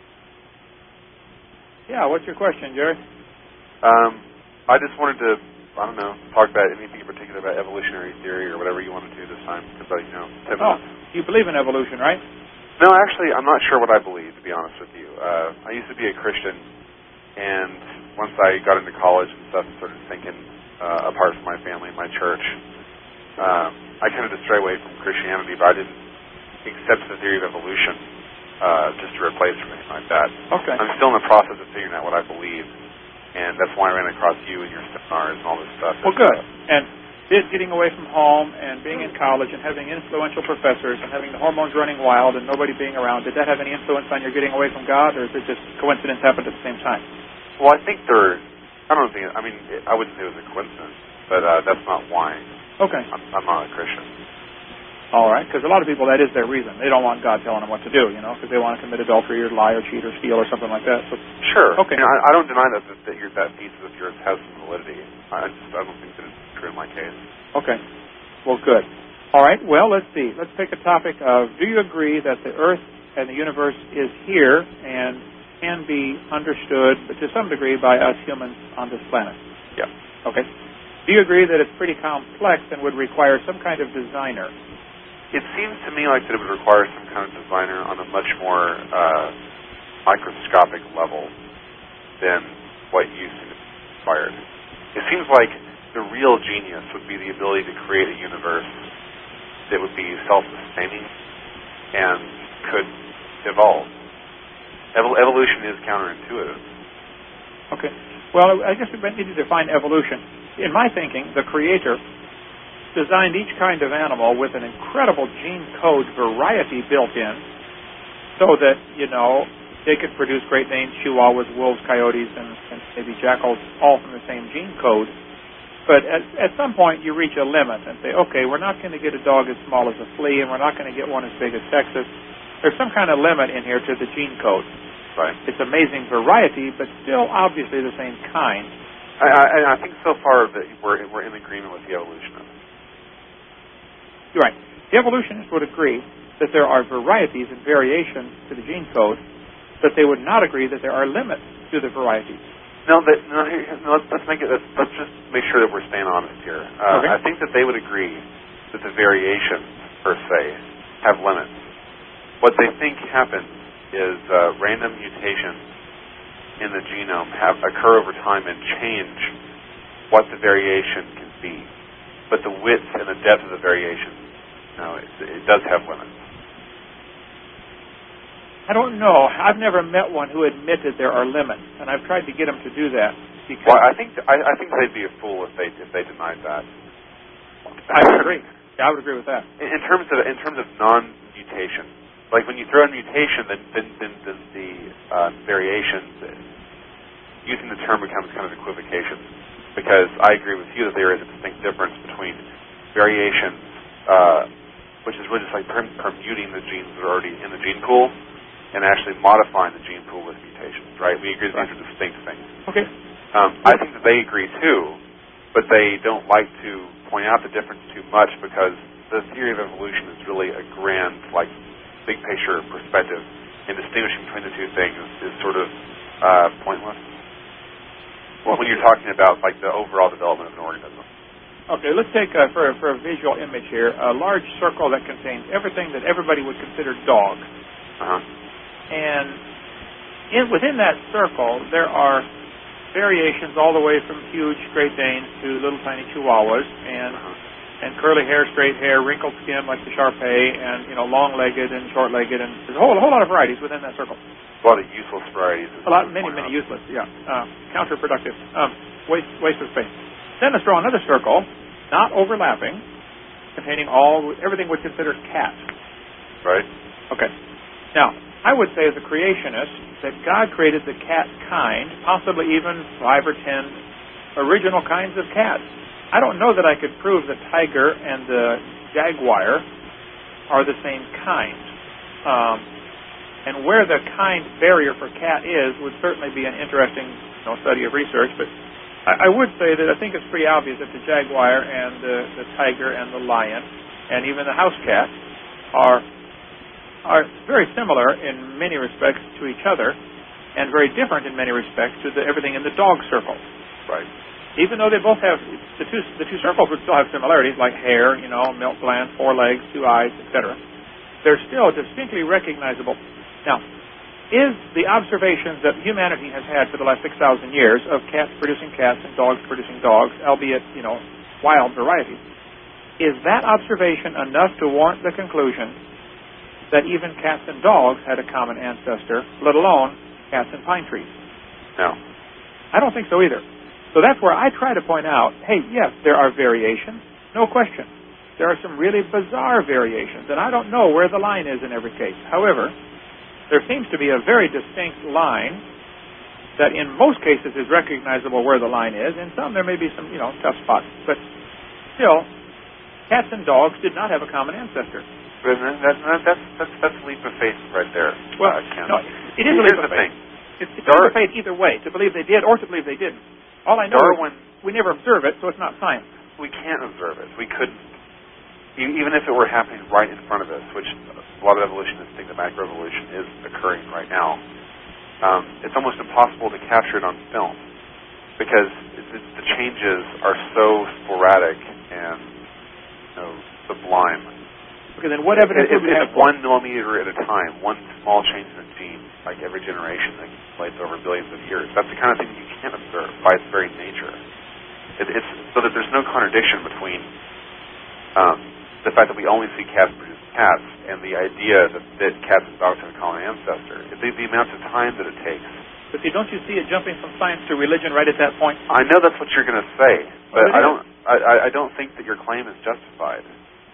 Yeah, what's your question, Jared? Um, I just wanted to, I don't know, talk about anything in particular about evolutionary theory or whatever you want to do this time. Because, you know, ten oh, minutes. You believe in evolution, right? No, actually, I'm not sure what I believe, to be honest with you. Uh, I used to be a Christian, and once I got into college and stuff and started thinking uh, apart from my family and my church, um, I kind of just strayed away from Christianity, but I didn't accept the theory of evolution uh, just to replace or anything like that. Okay. I'm still in the process of figuring out what I believe, and that's why I ran across you and your seminars and all this stuff. Well, good. And getting away from home and being in college and having influential professors and having the hormones running wild and nobody being around, did that have any influence on your getting away from God, or is it just coincidence happened at the same time? Well, I think there, I don't think, I mean, I wouldn't say it was a coincidence, but uh, that's not why. Okay. I'm, I'm not a Christian. All right, because a lot of people, that is their reason. They don't want God telling them what to do, you know, because they want to commit adultery or lie or cheat or steal or something like that. So, sure. Okay. You know, I, I don't deny that that, that, your, that thesis of yours has some validity. I just I don't think that it's true in my case. Okay. Well, good. All right, well, let's see. Let's take a topic of, do you agree that the Earth and the universe is here and can be understood, but to some degree, by us humans on this planet? Yeah. Okay. Do you agree that it's pretty complex and would require some kind of designer? It seems to me like that it would require some kind of designer on a much more uh, microscopic level than what you seem to be inspired. It seems like the real genius would be the ability to create a universe that would be self-sustaining and could evolve. Evol- evolution is counterintuitive. Okay. Well, I guess we need to define evolution. In my thinking, the Creator designed each kind of animal with an incredible gene code variety built in so that, you know, they could produce Great Danes, Chihuahuas, wolves, coyotes, and, and maybe jackals, all from the same gene code. But at, at some point, you reach a limit and say, okay, we're not going to get a dog as small as a flea, and we're not going to get one as big as Texas. There's some kind of limit in here to the gene code. Right. It's amazing variety, but still obviously the same kind. I, I, I think so far that we're, we're in agreement with the evolutionists. You're right. The evolutionists would agree that there are varieties and variations to the gene code, but they would not agree that there are limits to the varieties. No, but, no, here, no let's, let's make it. Let's, let's just make sure that we're staying honest here. Uh, okay. I think that they would agree that the variations per se have limits. What they think happens is uh, random mutations in the genome have occur over time and change what the variation can be. But the width and the depth of the variation, no, it, it does have limits. I don't know. I've never met one who admitted there are limits, and I've tried to get them to do that. Well, I think I, I think they'd be a fool if they if they denied that. I would agree. Yeah, I would agree with that. In, in terms of in terms of non-mutation. Like when you throw in mutation, then, then, then, then the uh, variations, uh, using the term becomes kind of equivocation. Because I agree with you that there is a distinct difference between variations, uh, which is really just like perm- permuting the genes that are already in the gene pool, and actually modifying the gene pool with mutations, right? We agree that right. these are distinct things. Okay. Um, I think that they agree too, but they don't like to point out the difference too much because the theory of evolution is really a grand, like, big picture perspective, and distinguishing between the two things is, is sort of uh, pointless. Well, when you're talking about like the overall development of an organism. Okay, let's take uh, for for a visual image here a large circle that contains everything that everybody would consider dog, uh-huh. and in within that circle there are variations all the way from huge Great Danes to little tiny Chihuahuas, and. Uh-huh. And curly hair, straight hair, wrinkled skin like the Shar Pei, and you know, long-legged and short-legged, and there's a whole, a whole lot of varieties within that circle. A lot of useless varieties. A lot, many, many useless. Yeah, uh, counterproductive. Um, waste, waste of space. Then let's draw another circle, not overlapping, containing all everything we'd consider cat. Right. Okay. Now, I would say as a creationist that God created the cat kind, possibly even five or ten original kinds of cats. I don't know that I could prove the tiger and the jaguar are the same kind. Um, and where the kind barrier for cat is would certainly be an interesting you know, study of research. But I, I would say that I think it's pretty obvious that the jaguar and the, the tiger and the lion and even the house cat are are very similar in many respects to each other and very different in many respects to the, everything in the dog circle. Right. Even though they both have, the two the two circles would still have similarities, like hair, you know, milk gland, four legs, two eyes, et cetera. They're still distinctly recognizable. Now, is the observations that humanity has had for the last six thousand years of cats producing cats and dogs producing dogs, albeit, you know, wild varieties, is that observation enough to warrant the conclusion that even cats and dogs had a common ancestor, let alone cats and pine trees? No. I don't think so either. So that's where I try to point out, hey, yes, there are variations, no question. There are some really bizarre variations, and I don't know where the line is in every case. However, there seems to be a very distinct line that in most cases is recognizable where the line is. In some, there may be some, you know, tough spots. But still, cats and dogs did not have a common ancestor. That, that, that's, that's, that's a leap of faith right there. Well, uh, no, it is a leap of faith. It's, it's a leap of faith either way, to believe they did or to believe they didn't. All I know Darwin, is we never observe it, so it's not science. We can't observe it. We couldn't. Even if it were happening right in front of us, which a lot of evolutionists think that macroevolution is occurring right now, um, it's almost impossible to capture it on film because it, it, the changes are so sporadic and you know, sublime. Okay, then what evidence it, do we it, have? It's one millimeter at a time, one small change in a gene, like every generation that accumulates over billions of years. That's the kind of thing you can't observe by its very nature. It, it's so that there's no contradiction between um, the fact that we only see cats produce cats and the idea that, that cats and dogs have a common ancestor. The, the amount of time that it takes But see, don't you see it jumping from science to religion right at that point? I know that's what you're going to say, but well, I don't. I, I don't think that your claim is justified.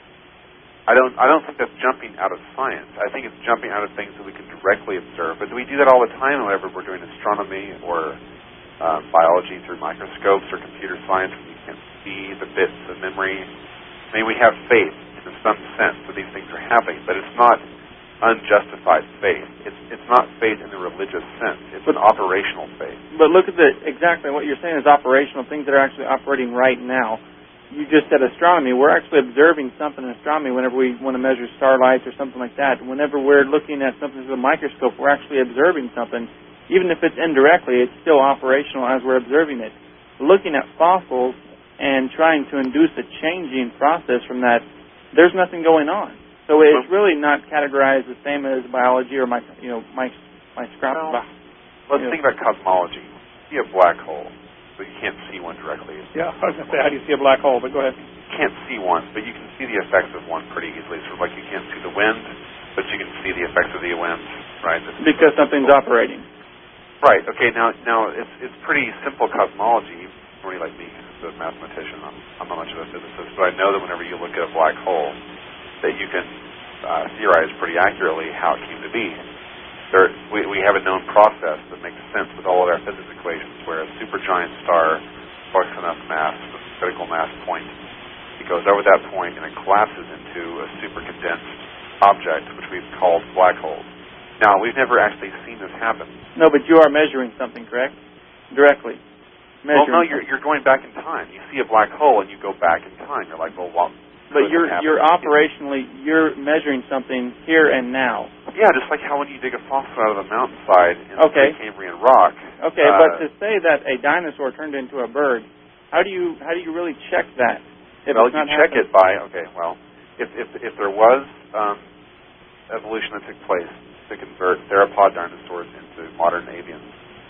I don't. I don't think that's jumping out of science. I think it's jumping out of things that we can directly observe. But we do that all the time whenever we're doing astronomy or um, biology through microscopes or computer science. We can see the bits of memory. I mean, we have faith in some sense that these things are happening, but it's not unjustified faith. It's it's not faith in the religious sense. It's an operational faith. But look at the exactly what you're saying is operational, things that are actually operating right now. You just said astronomy. We're actually observing something in astronomy whenever we want to measure starlights or something like that. Whenever we're looking at something through a microscope, we're actually observing something. Even if it's indirectly, it's still operational as we're observing it. Looking at fossils and trying to induce a changing process from that, there's nothing going on. So it's really not categorized the same as biology or, micro, you know, microscopic. Well, let's think about cosmology. You see a black hole, but you can't see one directly. Yeah, I was going to say, how do you see a black hole? But go ahead. You can't see one, but you can see the effects of one pretty easily. Sort of like you can't see the wind, but you can see the effects of the wind, right? That's because something's cool. operating. Right. Okay. Now, now it's it's pretty simple cosmology. Somebody like me, who's a mathematician, I'm, I'm not much of a physicist, but I know that whenever you look at a black hole, that you can uh, theorize pretty accurately how it came to be. There, we, we have a known process that makes sense with all of our physics equations, where a supergiant star collects enough mass, the critical mass point, it goes over that point and it collapses into a supercondensed object, which we've called black holes. Now, we've never actually seen this happen. No, but you are measuring something, correct? Directly. Measuring well, no, you're, you're going back in time. You see a black hole and you go back in time. You're like, well, well But you're you're operationally, you're measuring something here and now. Yeah, just like how when you dig a fossil out of the mountainside in okay. the Cambrian rock. Okay, uh, but to say that a dinosaur turned into a bird, how do you how do you really check that? If well, you check happening? it by, okay, well, if if if there was um, evolution that took place to convert theropod dinosaurs into modern avians,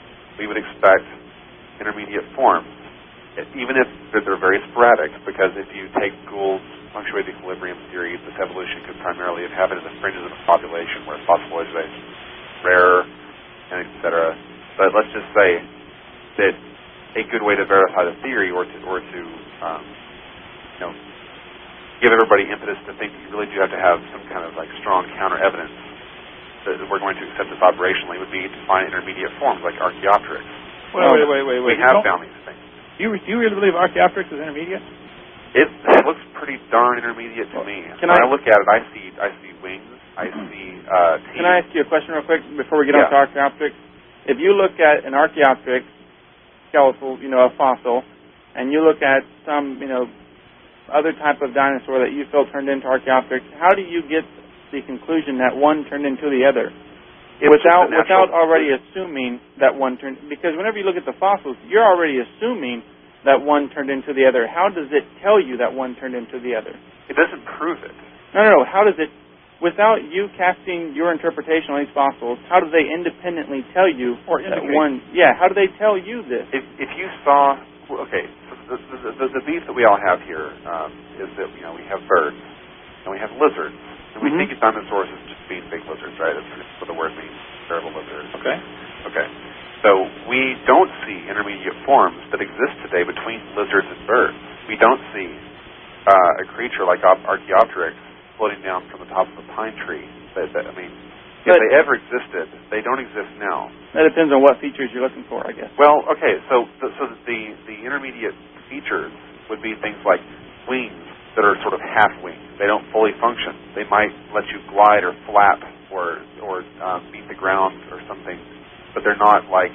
we would expect intermediate forms, even if they're very sporadic, because if you take Gould's punctuated equilibrium theory, this evolution could primarily have happened at the fringes of the population where fossilization is rarer, and et cetera. But let's just say that a good way to verify the theory, or to, or to um, you know, give everybody impetus to think that you really do have to have some kind of like strong counter evidence that we're going to accept this operationally, would be to find intermediate forms like Archaeopteryx. Wait, wait, wait, wait, wait. We have found these things. Do you, do you really believe Archaeopteryx is intermediate? It looks pretty darn intermediate to me. Can when I, I look at it, I see I see wings, I see uh, teeth. Can I ask you a question real quick before we get yeah. on to Archaeopteryx? If you look at an Archaeopteryx skeletal, you know, a fossil, and you look at some, you know, other type of dinosaur that you feel turned into Archaeopteryx, how do you get the conclusion that one turned into the other? It's without without already assuming that one turned, because whenever you look at the fossils, you're already assuming that one turned into the other. How does it tell you that one turned into the other? It doesn't prove it. No, no, no. How does it, without you casting your interpretation on these fossils, how do they independently tell you or that one? Yeah, how do they tell you this? If, if you saw, okay, so the, the, the, the beef that we all have here um, is that, you know, we have birds and we have lizards. And we mm-hmm. think of dinosaurs as just being big lizards, right? That's what the word means, terrible lizards. Okay. Okay. So we don't see intermediate forms that exist today between lizards and birds. We don't see uh, a creature like Archaeopteryx floating down from the top of a pine tree. That, that, I mean, if but they ever existed, they don't exist now. That depends on what features you're looking for, I guess. Well, okay, so so the, the intermediate features would be things like wings that are sort of half-winged. They don't fully function. They might let you glide or flap or, or um, meet the ground or something, but they're not like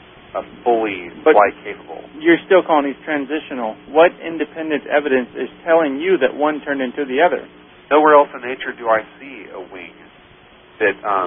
a fully but flight capable. You're still calling these transitional. What independent evidence is telling you that one turned into the other? Nowhere else in nature do I see a wing that um,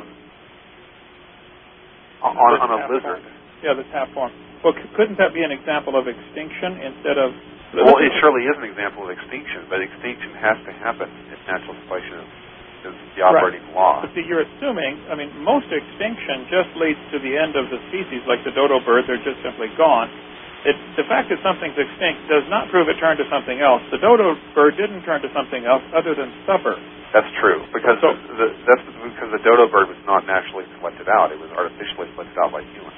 on, on a lizard. Form. Yeah, that's half form. Well, c- couldn't that be an example of extinction instead of? Well, it surely is an example of extinction, but extinction has to happen if natural selection is, is the operating right. law. But see, you're assuming, I mean, most extinction just leads to the end of the species, like the dodo bird, they're just simply gone. It, the fact that something's extinct does not prove it turned to something else. The dodo bird didn't turn to something else other than supper. That's true, because so, the, that's because the dodo bird was not naturally selected out. It was artificially selected out by humans.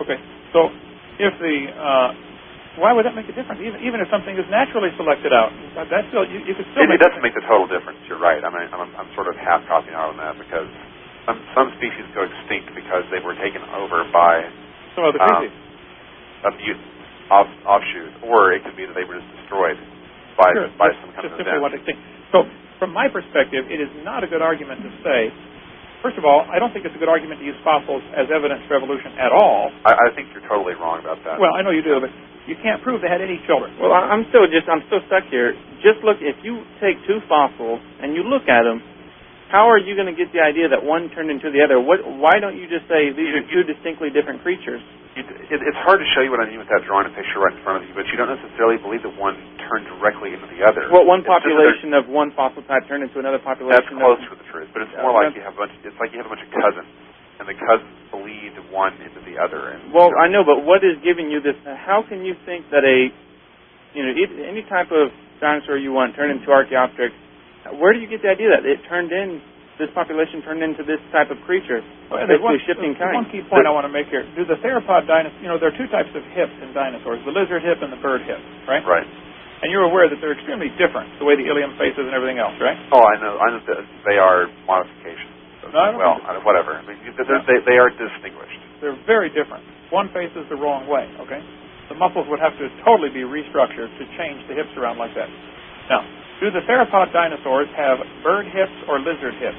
Okay, so if the uh, why would that make a difference? Even even if something is naturally selected out, that still you, you could still. It, make it doesn't make the total difference. You're right. I mean, I'm, I'm sort of half copying out on that because some some species go extinct because they were taken over by some other species, um, a mutant off, offshoot, or it could be that they were just destroyed by sure, by just, some kind just of simply event. what extinct. So, from my perspective, it is not a good argument to say. First of all, I don't think it's a good argument to use fossils as evidence for evolution at all. I, I think you're totally wrong about that. Well, I know you do, but you can't prove they had any children. Well, I'm still just I'm still stuck here. Just look, if you take two fossils and you look at them, how are you going to get the idea that one turned into the other? What? Why don't you just say these are two distinctly different creatures? It, it, it's hard to show you what I mean with that drawing a picture right in front of you, but you don't necessarily believe that one turned directly into the other. Well, one it's population of one fossil type turned into another population. That's closer of, to the truth, but it's more like you have a bunch. It's like you have a bunch of cousins, and the cousins bleed one into the other. And well, I know, but what is giving you this? How can you think that a, you know, any type of dinosaur you want turned into Archaeopteryx? Where do you get the idea that it turned in? This population turned into this type of creature, well, basically one, shifting kind. One key point I want to make here: do the theropod dinosaurs? You know, there are two types of hips in dinosaurs: the lizard hip and the bird hip, right? Right. And you're aware that they're extremely different, the way the ilium faces and everything else, right? Oh, I know. I know that they are modifications. No, I don't well, think whatever. I mean, they they are distinguished. They're very different. One faces the wrong way. Okay. The muscles would have to totally be restructured to change the hips around like that. Now, do the theropod dinosaurs have bird hips or lizard hips?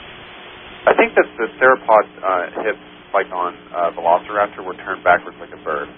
I think that the theropod uh, hips, like on uh, Velociraptor, were turned backwards like a bird.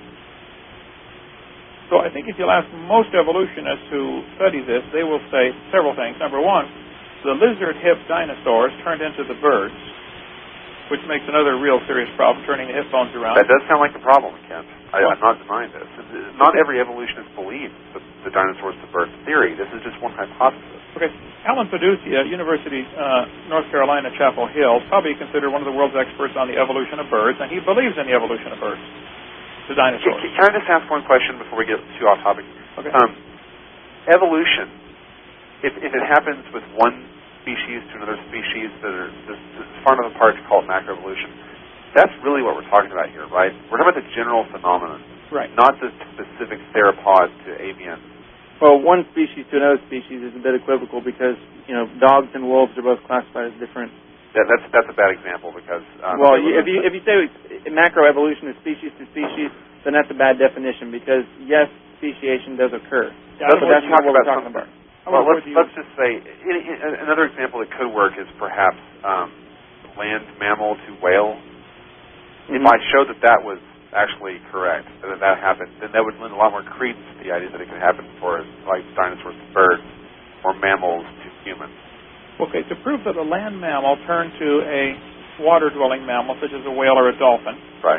So I think if you'll ask most evolutionists who study this, they will say several things. Number one, the lizard hip dinosaurs turned into the birds, which makes another real serious problem, turning the hip bones around. That does sound like the problem, Kent. I, well, I'm not denying this. Not every evolutionist believes the, the dinosaurs to bird theory. This is just one hypothesis. Okay. Alan Paducci at University uh, North Carolina, Chapel Hill, probably considered one of the world's experts on the evolution of birds, and he believes in the evolution of birds, the dinosaurs. Can, can I just ask one question before we get too off topic? Okay. Um, evolution, if, if it happens with one species to another species that are this, this far enough apart to call it macroevolution, that's really what we're talking about here, right? We're talking about the general phenomenon, right? Not the specific theropod to avian. Well, one species to another species is a bit equivocal because, you know, dogs and wolves are both classified as different. Yeah, that's that's a bad example because. Um, well, you, if you if you say macroevolution is species to species, then that's a bad definition because yes, speciation does occur. Yeah, but that's not what we're talking about. Well, let's let's just say in, in, another example that could work is perhaps um, land mammal to whale. Mm-hmm. If I showed that that was actually correct, that that happened, then that would lend a lot more credence to the idea that it could happen for, like, dinosaurs to birds or mammals to humans. Okay, to prove that a land mammal turned to a water-dwelling mammal, such as a whale or a dolphin, right?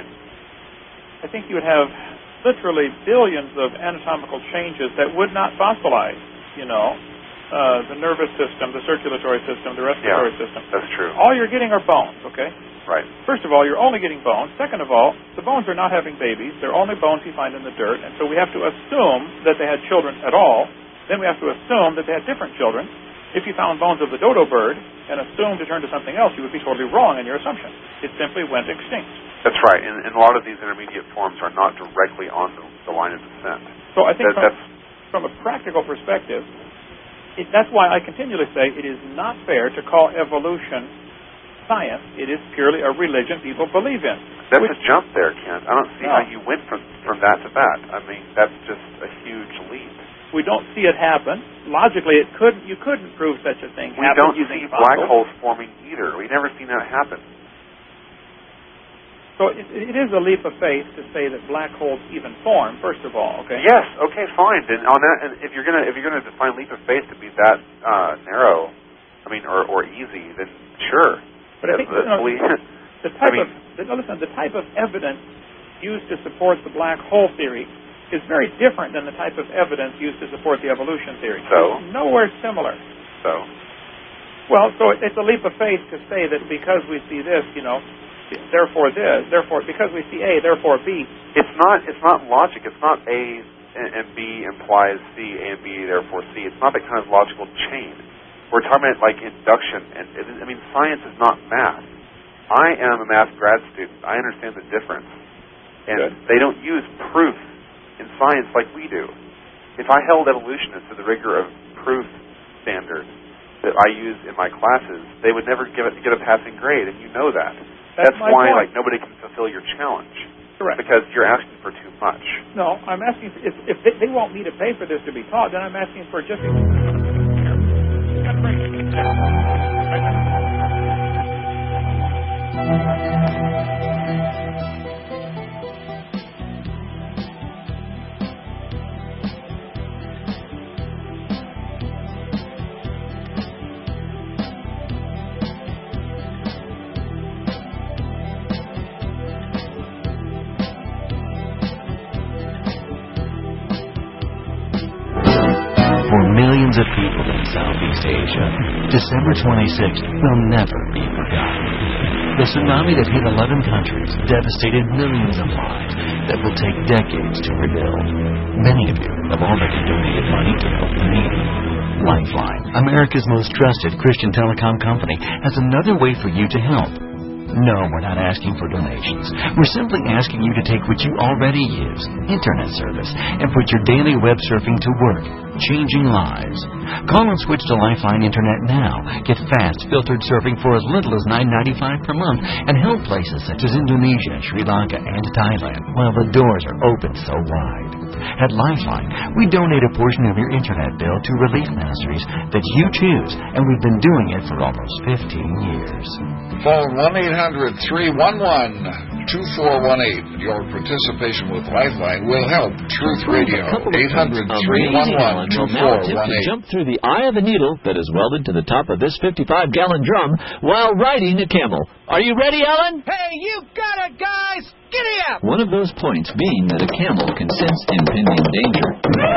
I think you would have literally billions of anatomical changes that would not fossilize, you know, uh, the nervous system, the circulatory system, the respiratory yeah, system. That's true. All you're getting are bones, okay? Right. First of all, you're only getting bones. Second of all, the bones are not having babies. They're only bones you find in the dirt. And so we have to assume that they had children at all. Then we have to assume that they had different children. If you found bones of the dodo bird and assumed it turned to something else, you would be totally wrong in your assumption. It simply went extinct. That's right. And, and a lot of these intermediate forms are not directly on the, the line of descent. So I think that, from, from a practical perspective, it, that's why I continually say it is not fair to call evolution science. It is purely a religion people believe in. That's which, a jump there, Kent. I don't see no. how you went from, from that to that. I mean, that's just a huge leap. We don't see it happen. Logically, it could you couldn't prove such a thing. We don't see black holes forming either. We've never seen that happen. So it, it is a leap of faith to say that black holes even form. First of all, okay. Yes. Okay. Fine. And on that, and if you're gonna if you're gonna define leap of faith to be that uh, narrow, I mean, or or easy, then sure. But I think you know, the type I mean, of the, listen, the type of evidence used to support the black hole theory is very different than the type of evidence used to support the evolution theory. So it's nowhere similar. So well, so it's a leap of faith to say that because we see this, you know, therefore this, therefore because we see A, therefore B. It's not. It's not logic. It's not A and B implies C, A and B therefore C. It's not that kind of logical chain. We're talking about like induction, and I mean, science is not math. I am a math grad student. I understand the difference. And Good. they don't use proof in science like we do. If I held evolutionists to the rigor of proof standard that I use in my classes, they would never give it, get a passing grade, and you know that. That's, That's my why point. like nobody can fulfill your challenge. Correct. Because you're asking for too much. No, I'm asking for, if, if they, they want me to pay for this to be taught, then I'm asking for just... Millions of people in Southeast Asia, December twenty-sixth will never be forgotten. The tsunami that hit eleven countries devastated millions of lives that will take decades to rebuild. Many of you have already donated money to help the needy. Lifeline, America's most trusted Christian telecom company, has another way for you to help. No, we're not asking for donations. We're simply asking you to take what you already use, internet service, and put your daily web surfing to work, changing lives. Call and switch to Lifeline Internet now. Get fast, filtered surfing for as little as nine dollars and ninety-five cents per month and help places such as Indonesia, Sri Lanka, and Thailand while the doors are open so wide. At Lifeline, we donate a portion of your internet bill to relief ministries that you choose, and we've been doing it for almost fifteen years. Phone one eight hundred three one one two four one eight. Your participation with Lifeline will help Truth Radio. eight hundred three one one two four one eight. Jump through the eye of a needle that is welded to the top of this fifty-five gallon drum while riding a camel. Are you ready, Alan? Hey, you got it, guys! Giddy up! One of those points being that a camel can sense impending danger.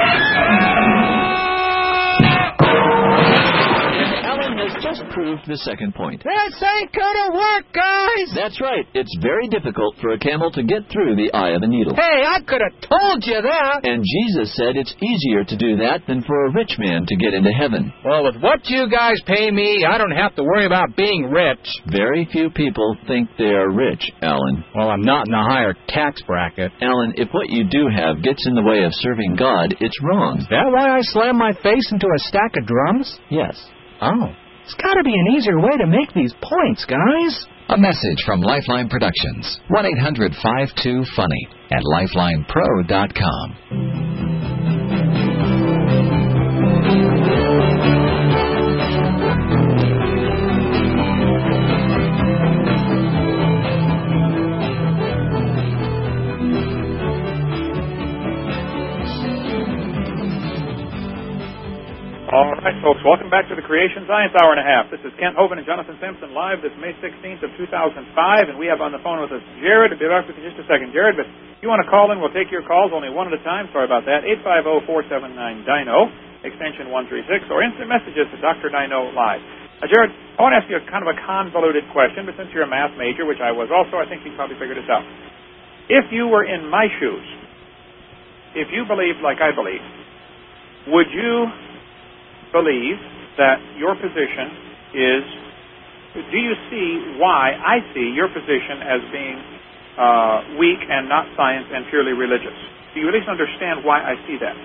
Has just proved the second point. This ain't gonna work, guys! That's right. It's very difficult for a camel to get through the eye of a needle. Hey, I could have told you that! And Jesus said it's easier to do that than for a rich man to get into heaven. Well, with what you guys pay me, I don't have to worry about being rich. Very few people think they are rich, Alan. Well, I'm not in a higher tax bracket. Alan, if what you do have gets in the way of serving God, it's wrong. Is that why I slammed my face into a stack of drums? Yes. Oh. There's got to be an easier way to make these points, guys. A message from Lifeline Productions. one eight hundred five two funny at lifeline pro dot com. All right, folks, welcome back to the Creation Science Hour and a Half. This is Kent Hovind and Jonathan Simpson live this May sixteenth of two thousand five, and we have on the phone with us Jared. I'll be back with you in just a second. Jared, but if you want to call in, we'll take your calls, only one at a time. Sorry about that. eight five zero, four seven nine, D I N O, extension one three six, or instant messages to Doctor Dino Live. Now, Jared, I want to ask you a kind of a convoluted question, but since you're a math major, which I was also, I think you can probably figure this out. If you were in my shoes, if you believed like I believe, would you believe that your position is, do you see why I see your position as being uh, weak and not science and purely religious? Do you at least understand why I see that?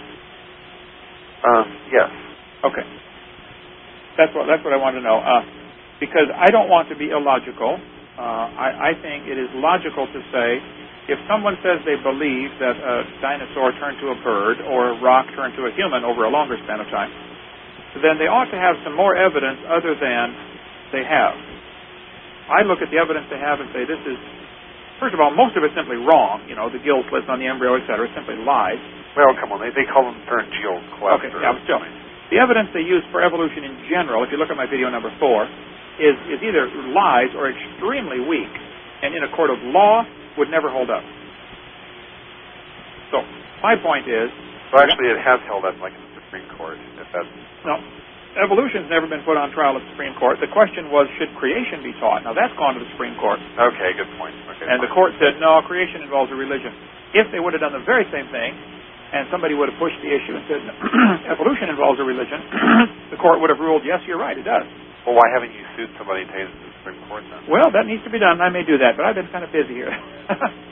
Um, yes. Okay. That's what, that's what I want to know. Uh, because I don't want to be illogical. Uh, I, I think it is logical to say, if someone says they believe that a dinosaur turned to a bird or a rock turned to a human over a longer span of time, then they ought to have some more evidence other than they have. I look at the evidence they have and say, this is, first of all, most of it's simply wrong. You know, the gill slits on the embryo, et cetera, simply lies. Well, come on, they, they call them pharyngeal clefts. Okay, yeah, but still. The evidence they use for evolution in general, if you look at my video number four, is, is either lies or extremely weak, and in a court of law would never hold up. So, my point is... So actually it has held up like in the Supreme Court, if that's... No, evolution's never been put on trial at the Supreme Court. The question was, should creation be taught? Now, that's gone to the Supreme Court. Okay, good point. Okay, and fine. the court said, no, creation involves a religion. If they would have done the very same thing, and somebody would have pushed the issue and said, evolution involves a religion, the court would have ruled, yes, you're right, it does. Well, why haven't you sued somebody and taken it to the Supreme Court then? Well, that needs to be done. I may do that, but I've been kind of busy here.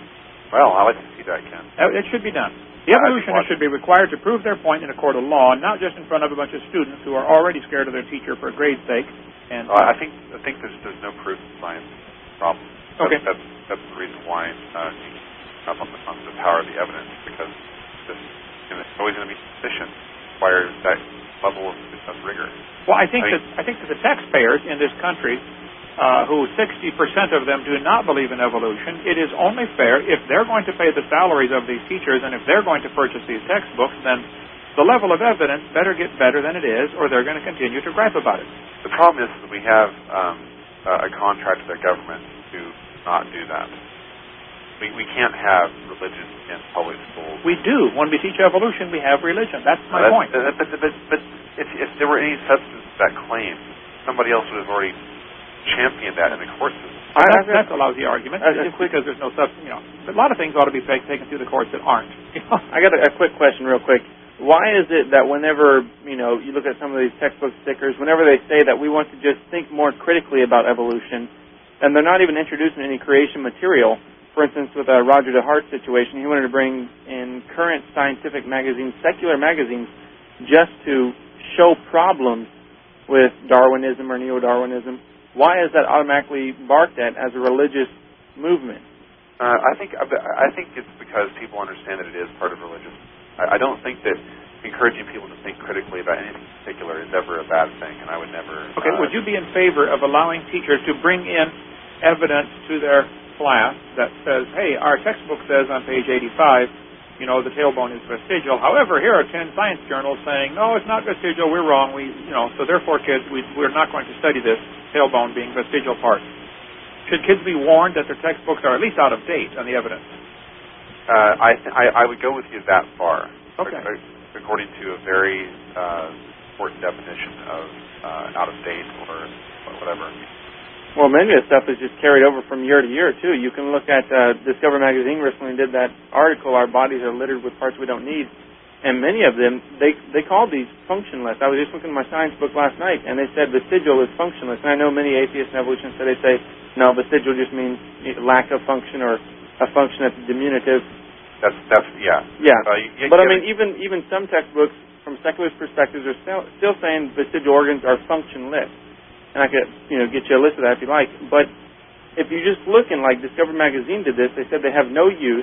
Well, I like to see that, Ken. It should be done. The evolutionists should be required to prove their point in a court of law, not just in front of a bunch of students who are already scared of their teacher for grade's sake. And uh, I think I think there's there's no proof of science problem. Okay. That's that's, that's the reason why uh, up on the, on the power of the evidence, because this, you know, it's always going to be sufficient. Requires that level of, of rigor. Well, I think I mean, that I think that the taxpayers in this country, Uh, who sixty percent of them do not believe in evolution, it is only fair if they're going to pay the salaries of these teachers and if they're going to purchase these textbooks, then the level of evidence better get better than it is, or they're going to continue to gripe about it. The problem is that we have um, a contract with our government to not do that. We, we can't have religion in public schools. We do. When we teach evolution, we have religion. That's my no, point. But, but, but, but if, if there were any substance to that claim, somebody else would have already champion that in the court system. I, that's, that's a lousy argument. It's because there's no substance. You know, a lot of things ought to be taken through the courts that aren't. I got a, a quick question, real quick. Why is it that whenever you know you look at some of these textbook stickers, whenever they say that we want to just think more critically about evolution, and they're not even introducing any creation material? For instance, with a Roger DeHart situation, he wanted to bring in current scientific magazines, secular magazines, just to show problems with Darwinism or neo-Darwinism. Why is that automatically barked at as a religious movement? Uh, I think I think it's because people understand that it is part of religion. I, I don't think that encouraging people to think critically about anything particular is ever a bad thing, and I would never... Okay, uh, would you be in favor of allowing teachers to bring in evidence to their class that says, hey, our textbook says on page eighty-five, you know, the tailbone is vestigial. However, here are ten science journals saying, no, it's not vestigial, we're wrong. We, you know, so therefore, kids, we, we're not going to study this tailbone being vestigial part. Should kids be warned that their textbooks are at least out of date on the evidence? Uh, I, th- I I would go with you that far. Okay. According to a very uh, important definition of uh, out of date or whatever. Well, many of the stuff is just carried over from year to year, too. You can look at uh, Discover Magazine recently did that article, Our Bodies Are Littered with Parts We Don't Need. And many of them, they they called these functionless. I was just looking at my science book last night, and they said vestigial is functionless. And I know many atheists and evolutionists, they say, no, vestigial just means lack of function or a function that's diminutive. That's, that's yeah. Yeah. Uh, you, you but, I mean, even even some textbooks, from secularist perspectives, are still, still saying vestigial organs are functionless. And I could, you know, get you a list of that if you like. But if you just look in, like Discover Magazine did this, they said they have no use.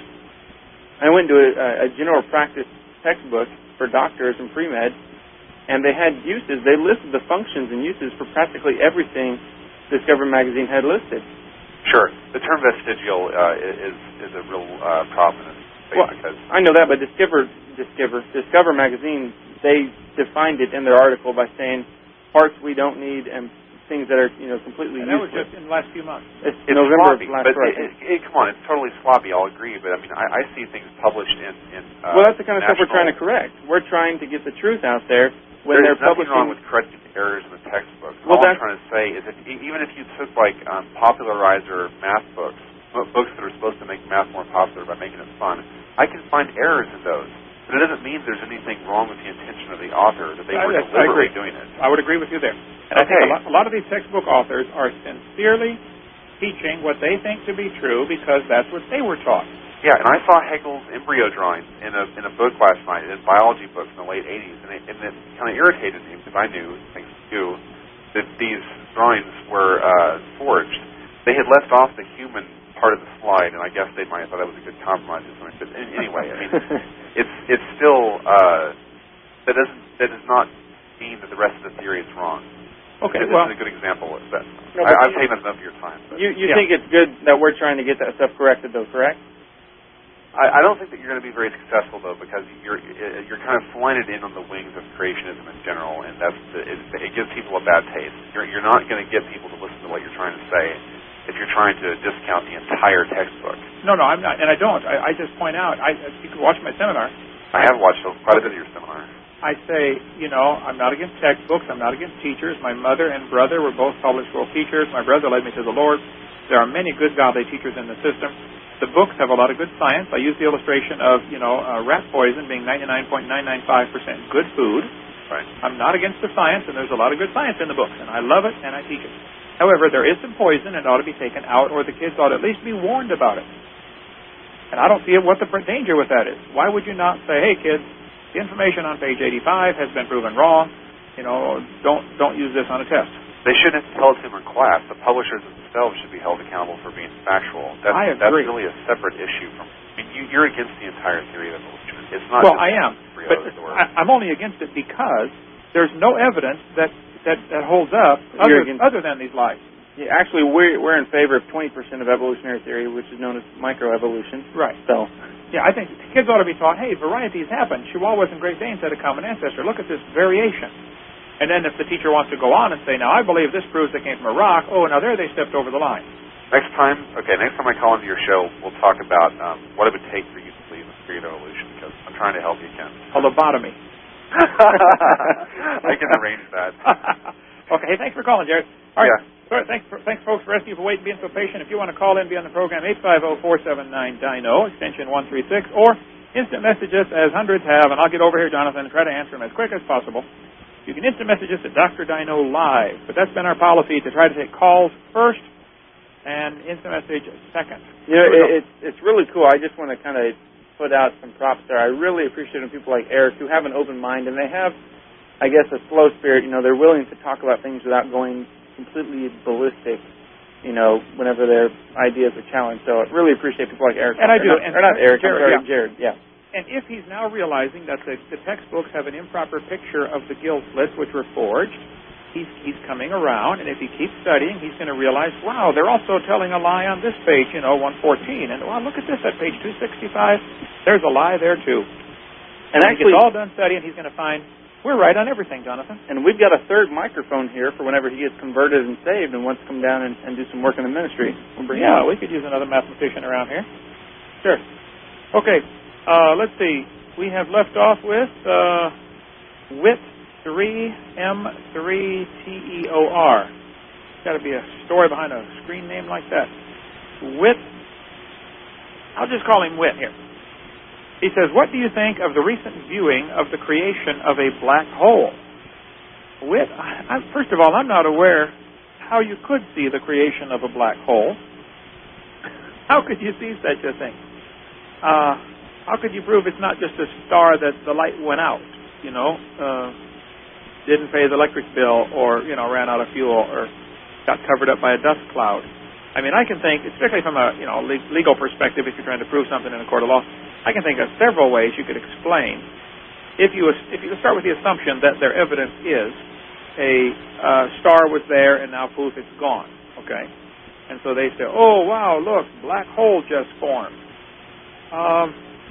I went to a, a general practice textbook for doctors and pre-med, and they had uses. They listed the functions and uses for practically everything Discover Magazine had listed. Sure. The term vestigial uh, is is a real uh, problem in this space. Well, because I know that, but Discover, Discover, Discover Magazine, they defined it in their article by saying parts we don't need and things that are, you know, completely and that useless. was just in the last few months. It's, it's November sloppy, last but it, it, it, come on, it's totally sloppy. I'll agree, but I mean, I, I see things published in. in uh, well, that's the kind of national, stuff we're trying to correct. We're trying to get the truth out there when There's they're nothing publishing. wrong with correcting errors in the textbook. Well, All I'm trying to say is that even if you took like um, popularizer math books, books that are supposed to make math more popular by making it fun, I can find errors in those. But it doesn't mean there's anything wrong with the intention of the author, that they I, were yes, deliberately doing it. I would agree with you there. And okay. I think a lot, a lot of these textbook authors are sincerely teaching what they think to be true because that's what they were taught. Yeah, and I saw Haeckel's embryo drawings in a in a book last night, in a biology book in the late eighties, and it, and it kind of irritated me because I knew, thanks to you, that these drawings were uh, forged. They had left off the human part of the slide, and I guess they might have thought that was a good compromise or something. But anyway, I mean, it's it's still uh, that doesn't that does not mean that the rest of the theory is wrong. Okay, this well, is a good example of that. No, I, I've you, taken enough of your time. But. You you yeah. think it's good that we're trying to get that stuff corrected, though? Correct? I, I don't think that you're going to be very successful, though, because you're you're kind of flying it in on the wings of creationism in general, and that's the, it, it gives people a bad taste. You're you're not going to get people to listen to what you're trying to say if you're trying to discount the entire textbook. No, no, I'm not, and I don't. I, I just point out. I you can watch my seminar. I have watched quite a bit of your seminar. I say, you know, I'm not against textbooks. I'm not against teachers. My mother and brother were both public school teachers. My brother led me to the Lord. There are many good godly teachers in the system. The books have a lot of good science. I use the illustration of, you know, uh, rat poison being ninety-nine point nine nine five percent good food. Right. I'm not against the science, and there's a lot of good science in the books, and I love it, and I teach it. However, there is some poison, and it ought to be taken out, or the kids ought to at least be warned about it. And I don't see what the danger with that is. Why would you not say, hey, kids, the information on page eighty-five has been proven wrong. You know, don't don't use this on a test. They shouldn't tell it to them in class. The publishers themselves should be held accountable for being factual. That's, I agree. That's really a separate issue. From. I mean, you, you're against the entire theory of evolution. It's not. Well, just I am, but I, I'm only against it because there's no evidence that that, that holds up other, other than these lies. Yeah, actually, we're we're in favor of twenty percent of evolutionary theory, which is known as microevolution. Right. So, yeah, I think kids ought to be taught, hey, varieties happen. Chihuahuas and Great Danes had a common ancestor. Look at this variation. And then if the teacher wants to go on and say, now, I believe this proves they came from a rock. Oh, now there they stepped over the line. Next time, okay, next time I call into your show, we'll talk about um, what it would take for you to believe in the theory of evolution, because I'm trying to help you, Ken. A lobotomy. I can arrange that. Okay, hey, thanks for calling, Jared. All right. Yeah. All right, thanks, for, thanks, folks, for asking you for waiting, being so patient. If you want to call in, be on the program, eight five zero, four seven nine, D I N O, extension one three six, or instant message us, as hundreds have, and I'll get over here, Jonathan, and try to answer them as quick as possible. You can instant message us at Doctor Dino Live, but that's been our policy to try to take calls first and instant message second. You know, it, it's, it's really cool. I just want to kind of put out some props there. I really appreciate when people like Eric who have an open mind, and they have, I guess, a slow spirit. You know, they're willing to talk about things without going completely ballistic, you know, whenever their ideas are challenged. So I really appreciate people like Eric. And I do. Not, and or not Eric, Jared, I'm sorry, yeah. Jared, yeah. And if he's now realizing that the, the textbooks have an improper picture of the gill slits which were forged, he's, he's coming around, and if he keeps studying, he's going to realize, wow, they're also telling a lie on this page, you know, one fourteen. And, wow, look at this at page two sixty-five. There's a lie there, too. And, and actually, he gets all done studying, he's going to find, we're right on everything, Jonathan. And we've got a third microphone here for whenever he gets converted and saved and wants to come down and, and do some work in the ministry. We'll bring yeah, him. we could use another mathematician around here. Sure. Okay, uh, let's see. We have left off with uh, W I T three M three T E O R. Got to be a story behind a screen name like that. W I T. I'll just call him W I T here. He says, what do you think of the recent viewing of the creation of a black hole? W I T, I, I, first of all, I'm not aware how you could see the creation of a black hole. How could you see such a thing? Uh, how could you prove it's not just a star that the light went out, you know, uh, didn't pay the electric bill, or, you know, ran out of fuel, or got covered up by a dust cloud? I mean, I can think, particularly from a, you know, legal perspective, if you're trying to prove something in a court of law, I can think of several ways you could explain. If you if you start with the assumption that their evidence is a uh, star was there and now poof, it's gone, okay? And so they say, oh, wow, look, black hole just formed. Um,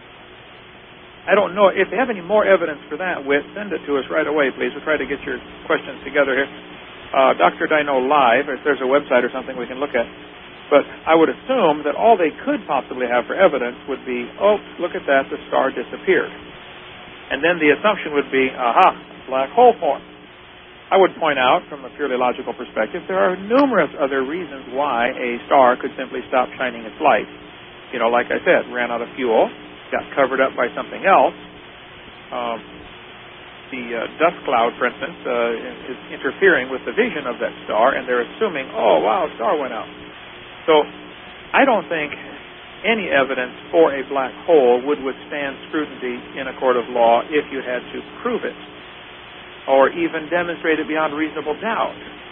I don't know. If they have any more evidence for that, Whit, send it to us right away, please. We'll try to get your questions together here. Uh, Doctor Dino Live, if there's a website or something we can look at. But I would assume that all they could possibly have for evidence would be, oh, look at that, the star disappeared. And then the assumption would be, aha, black hole formed. I would point out, from a purely logical perspective, there are numerous other reasons why a star could simply stop shining its light. You know, like I said, ran out of fuel, got covered up by something else. Um, the uh, dust cloud, for instance, uh, is interfering with the vision of that star, and they're assuming, oh, wow, star went out. So I don't think any evidence for a black hole would withstand scrutiny in a court of law if you had to prove it or even demonstrate it beyond reasonable doubt.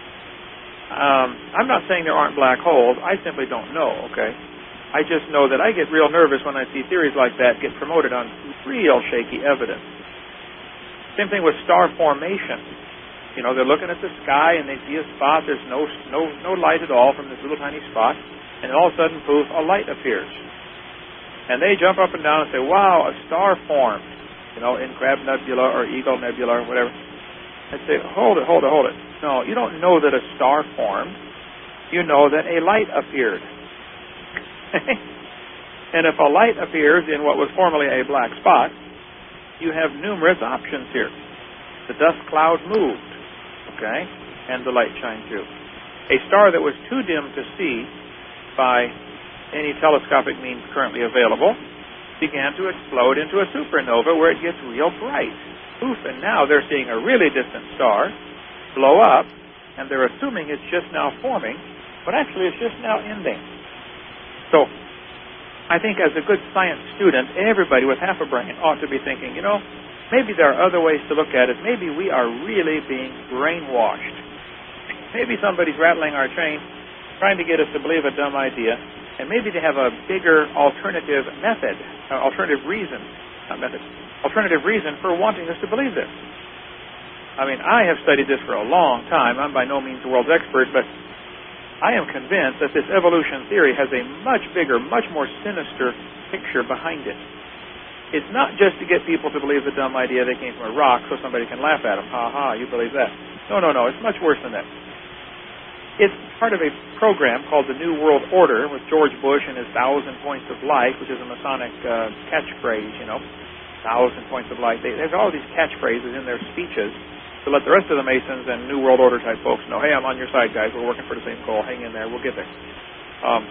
Um, I'm not saying there aren't black holes. I simply don't know, okay? I just know that I get real nervous when I see theories like that get promoted on real shaky evidence. Same thing with star formation. You know, they're looking at the sky and they see a spot. There's no no no light at all from this little tiny spot. And all of a sudden, poof, a light appears. And they jump up and down and say, wow, a star formed. You know, in Crab Nebula or Eagle Nebula or whatever. I'd say, hold it, hold it, hold it. No, you don't know that a star formed. You know that a light appeared. And if a light appears in what was formerly a black spot, you have numerous options here. The dust cloud moved. Okay, and the light shined through. A star that was too dim to see by any telescopic means currently available began to explode into a supernova where it gets real bright. Oof, and now they're seeing a really distant star blow up, and they're assuming it's just now forming, but actually it's just now ending. So I think as a good science student, everybody with half a brain ought to be thinking, you know, maybe there are other ways to look at it. Maybe we are really being brainwashed. Maybe somebody's rattling our chain, trying to get us to believe a dumb idea, and maybe they have a bigger alternative method, uh, alternative reason, not method, alternative reason for wanting us to believe this. I mean, I have studied this for a long time. I'm by no means the world's expert, but I am convinced that this evolution theory has a much bigger, much more sinister picture behind it. It's not just to get people to believe the dumb idea they came from a rock so somebody can laugh at them. Ha ha, you believe that. No, no, no, it's much worse than that. It's part of a program called the New World Order with George Bush and his Thousand Points of Light, which is a Masonic uh, catchphrase, you know, Thousand Points of Light. They, there's all these catchphrases in their speeches to let the rest of the Masons and New World Order type folks know, hey, I'm on your side, guys. We're working for the same goal. Hang in there. We'll get there. Um,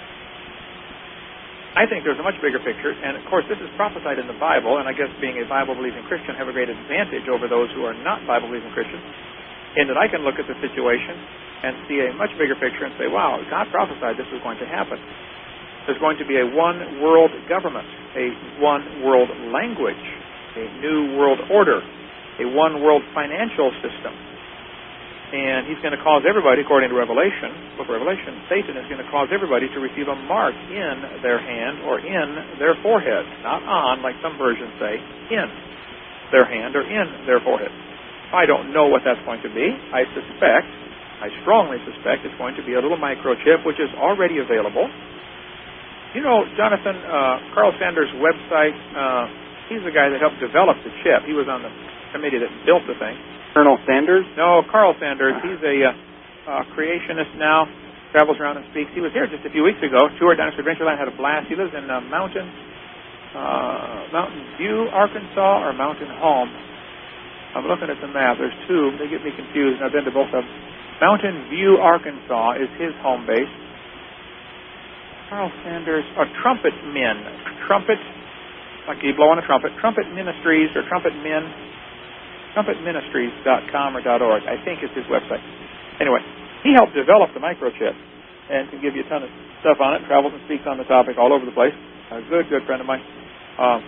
I think there's a much bigger picture, and of course this is prophesied in the Bible, and I guess being a Bible-believing Christian, have a great advantage over those who are not Bible-believing Christians, in that I can look at the situation and see a much bigger picture and say, wow, God prophesied this was going to happen. There's going to be a one-world government, a one-world language, a new world order, a one-world financial system. And he's going to cause everybody, according to Revelation, book of Revelation, Satan is going to cause everybody to receive a mark in their hand or in their forehead. Not on, like some versions say, in their hand or in their forehead. I don't know what that's going to be. I suspect, I strongly suspect it's going to be a little microchip, which is already available. You know, Jonathan, uh, Carl Sanders' website, uh, he's the guy that helped develop the chip. He was on the committee that built the thing. Colonel Sanders? No, Carl Sanders. He's a uh, uh, creationist now, travels around and speaks. He was here just a few weeks ago, toured Dinosaur Adventureland, had a blast. He lives in uh, Mountain, uh, Mountain View, Arkansas, or Mountain Home. I'm looking at the map. There's two. They get me confused, and I've been to both of them. Mountain View, Arkansas is his home base. Carl Sanders, or Trumpet Men. Trumpet, like you blow on a trumpet. Trumpet Ministries, or Trumpet Men. trumpet ministries dot com or .org, I think is his website. Anyway, he helped develop the microchip and can give you a ton of stuff on it, travels and speaks on the topic all over the place. A good, good friend of mine. Um,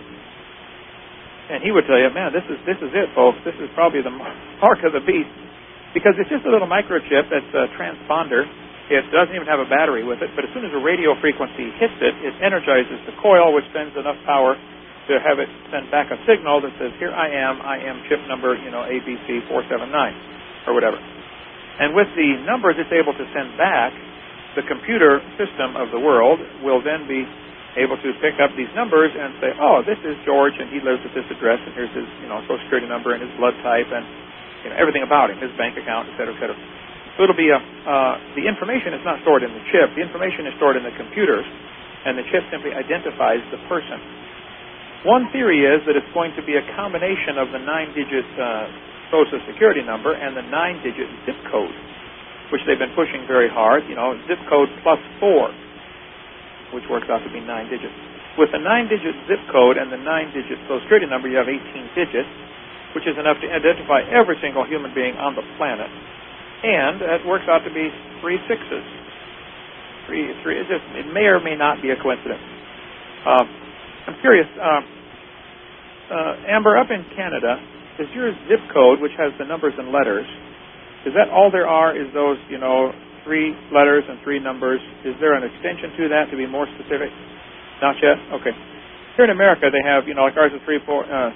and he would tell you, man, this is this is it, folks. This is probably the mark of the beast. Because it's just a little microchip that's a transponder. It doesn't even have a battery with it, but as soon as a radio frequency hits it, it energizes the coil, which sends enough power to have it send back a signal that says, here I am, I am chip number, you know, A B C four seven nine, or whatever. And with the numbers it's able to send back, the computer system of the world will then be able to pick up these numbers and say, oh, this is George, and he lives at this address, and here's his, you know, social security number and his blood type, and you know, everything about him, his bank account, et cetera, et cetera. So it'll be a, uh, the information is not stored in the chip. The information is stored in the computers, and the chip simply identifies the person. One theory is that it's going to be a combination of the nine-digit uh, Social Security number and the nine-digit zip code, which they've been pushing very hard. You know, zip code plus four, which works out to be nine digits. With the nine-digit zip code and the nine-digit Social Security number, you have eighteen digits, which is enough to identify every single human being on the planet. And it works out to be three sixes. Three, three. It, just, it may or may not be a coincidence. Um, I'm curious, uh, uh, Amber, up in Canada, is your zip code, which has the numbers and letters, is that all there are, is those, you know, three letters and three numbers? Is there an extension to that to be more specific? Not yet? Okay. Here in America, they have, you know, like ours is three, four, uh,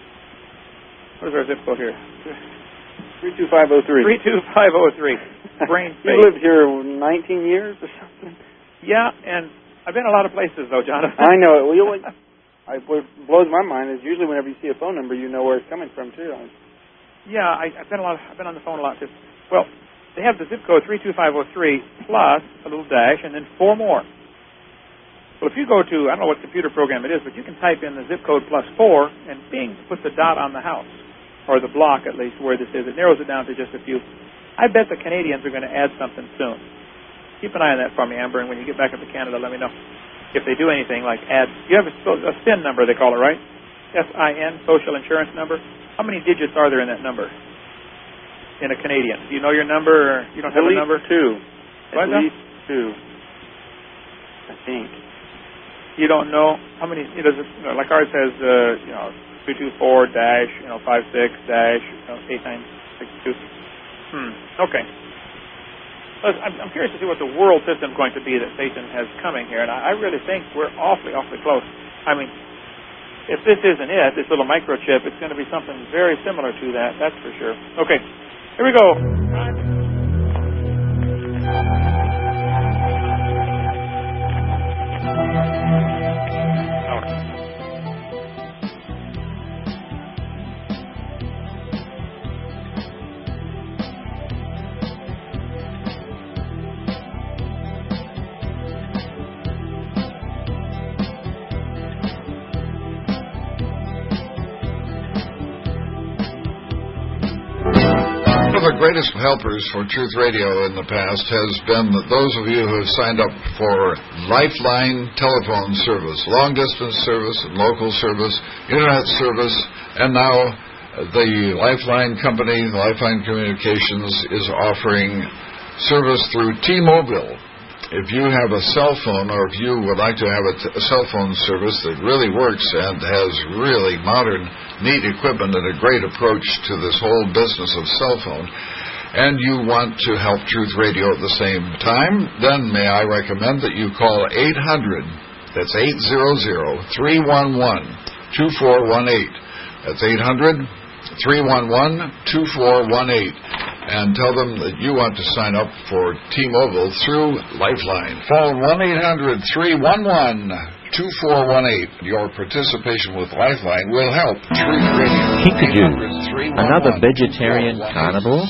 what is our zip code here? three two five oh three. three two five oh three. Brain space. You lived here nineteen years or something? Yeah, and I've been a lot of places, though, Jonathan. I know it. Well, you, I, what blows my mind is usually whenever you see a phone number, you know where it's coming from, too. Yeah, I, I've been a lot. Of, I've been on the phone a lot, too. Well, they have the zip code three two five oh three plus a little dash and then four more. Well, if you go to, I don't know what computer program it is, but you can type in the zip code plus four, and bing, puts a dot on the house, or the block at least where this is. It narrows it down to just a few. I bet the Canadians are going to add something soon. Keep an eye on that for me, Amber, and when you get back up to Canada, let me know if they do anything like add. You have a, a S I N number, they call it, right? S I N, Social Insurance Number. How many digits are there in that number in a Canadian? Do you know your number, or you don't have a number? Two. What At now? least two, I think. You don't know how many. It doesn't. You know, like ours has, uh, you know, two two four dash, you know, five six dash, you know, eight nine six two. Hmm. Okay. Well, I'm, I'm curious to see what the world system is going to be that Satan has coming here, and I, I really think we're awfully, awfully close. I mean, if this isn't it, this little microchip, it's going to be something very similar to that. That's for sure. Okay. Here we go. One of the greatest helpers for Truth Radio in the past has been those of you who have signed up for Lifeline telephone service, long-distance service, and local service, internet service, and now the Lifeline company, Lifeline Communications, is offering service through T-Mobile. If you have a cell phone, or if you would like to have a, t- a cell phone service that really works and has really modern, neat equipment and a great approach to this whole business of cell phone, and you want to help Truth Radio at the same time, then may I recommend that you call eight hundred, that's eight hundred, three one one, two four one eight. That's eight hundred, three one one, two four one eight. And tell them that you want to sign up for T-Mobile through Lifeline. Phone one eight hundred, three one one, two four one eight. Your participation with Lifeline will help Truth Radio. Kinkajou, another vegetarian carnivore?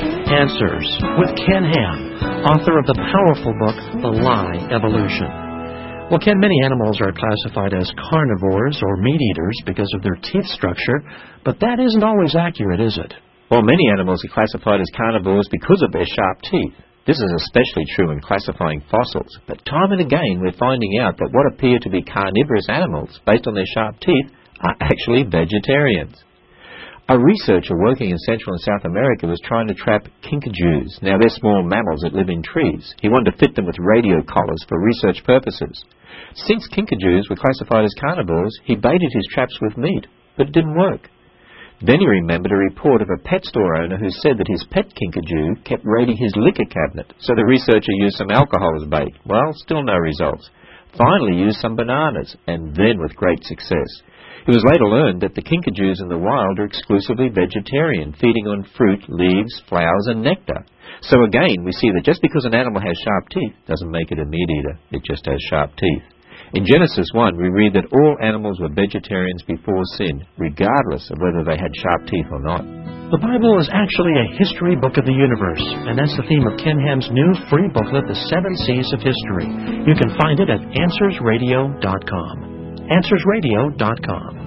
Answers with Ken Ham, author of the powerful book, The Lie Evolution. Well, Ken, many animals are classified as carnivores or meat eaters because of their teeth structure, but that isn't always accurate, is it? Well, many animals are classified as carnivores because of their sharp teeth. This is especially true in classifying fossils, but time and again we're finding out that what appear to be carnivorous animals, based on their sharp teeth, are actually vegetarians. A researcher working in Central and South America was trying to trap kinkajous. Now, they're small mammals that live in trees. He wanted to fit them with radio collars for research purposes. Since kinkajous were classified as carnivores, he baited his traps with meat, but it didn't work. Then he remembered a report of a pet store owner who said that his pet kinkajou kept raiding his liquor cabinet, so the researcher used some alcohol as bait. Well, still no results. Finally used some bananas, and then with great success. It was later learned that the kinkajous in the wild are exclusively vegetarian, feeding on fruit, leaves, flowers, and nectar. So again, we see that just because an animal has sharp teeth doesn't make it a meat eater. It just has sharp teeth. In Genesis one, we read that all animals were vegetarians before sin, regardless of whether they had sharp teeth or not. The Bible is actually a history book of the universe, and that's the theme of Ken Ham's new free booklet, The Seven Seas of History. You can find it at answers radio dot com. answers radio dot com.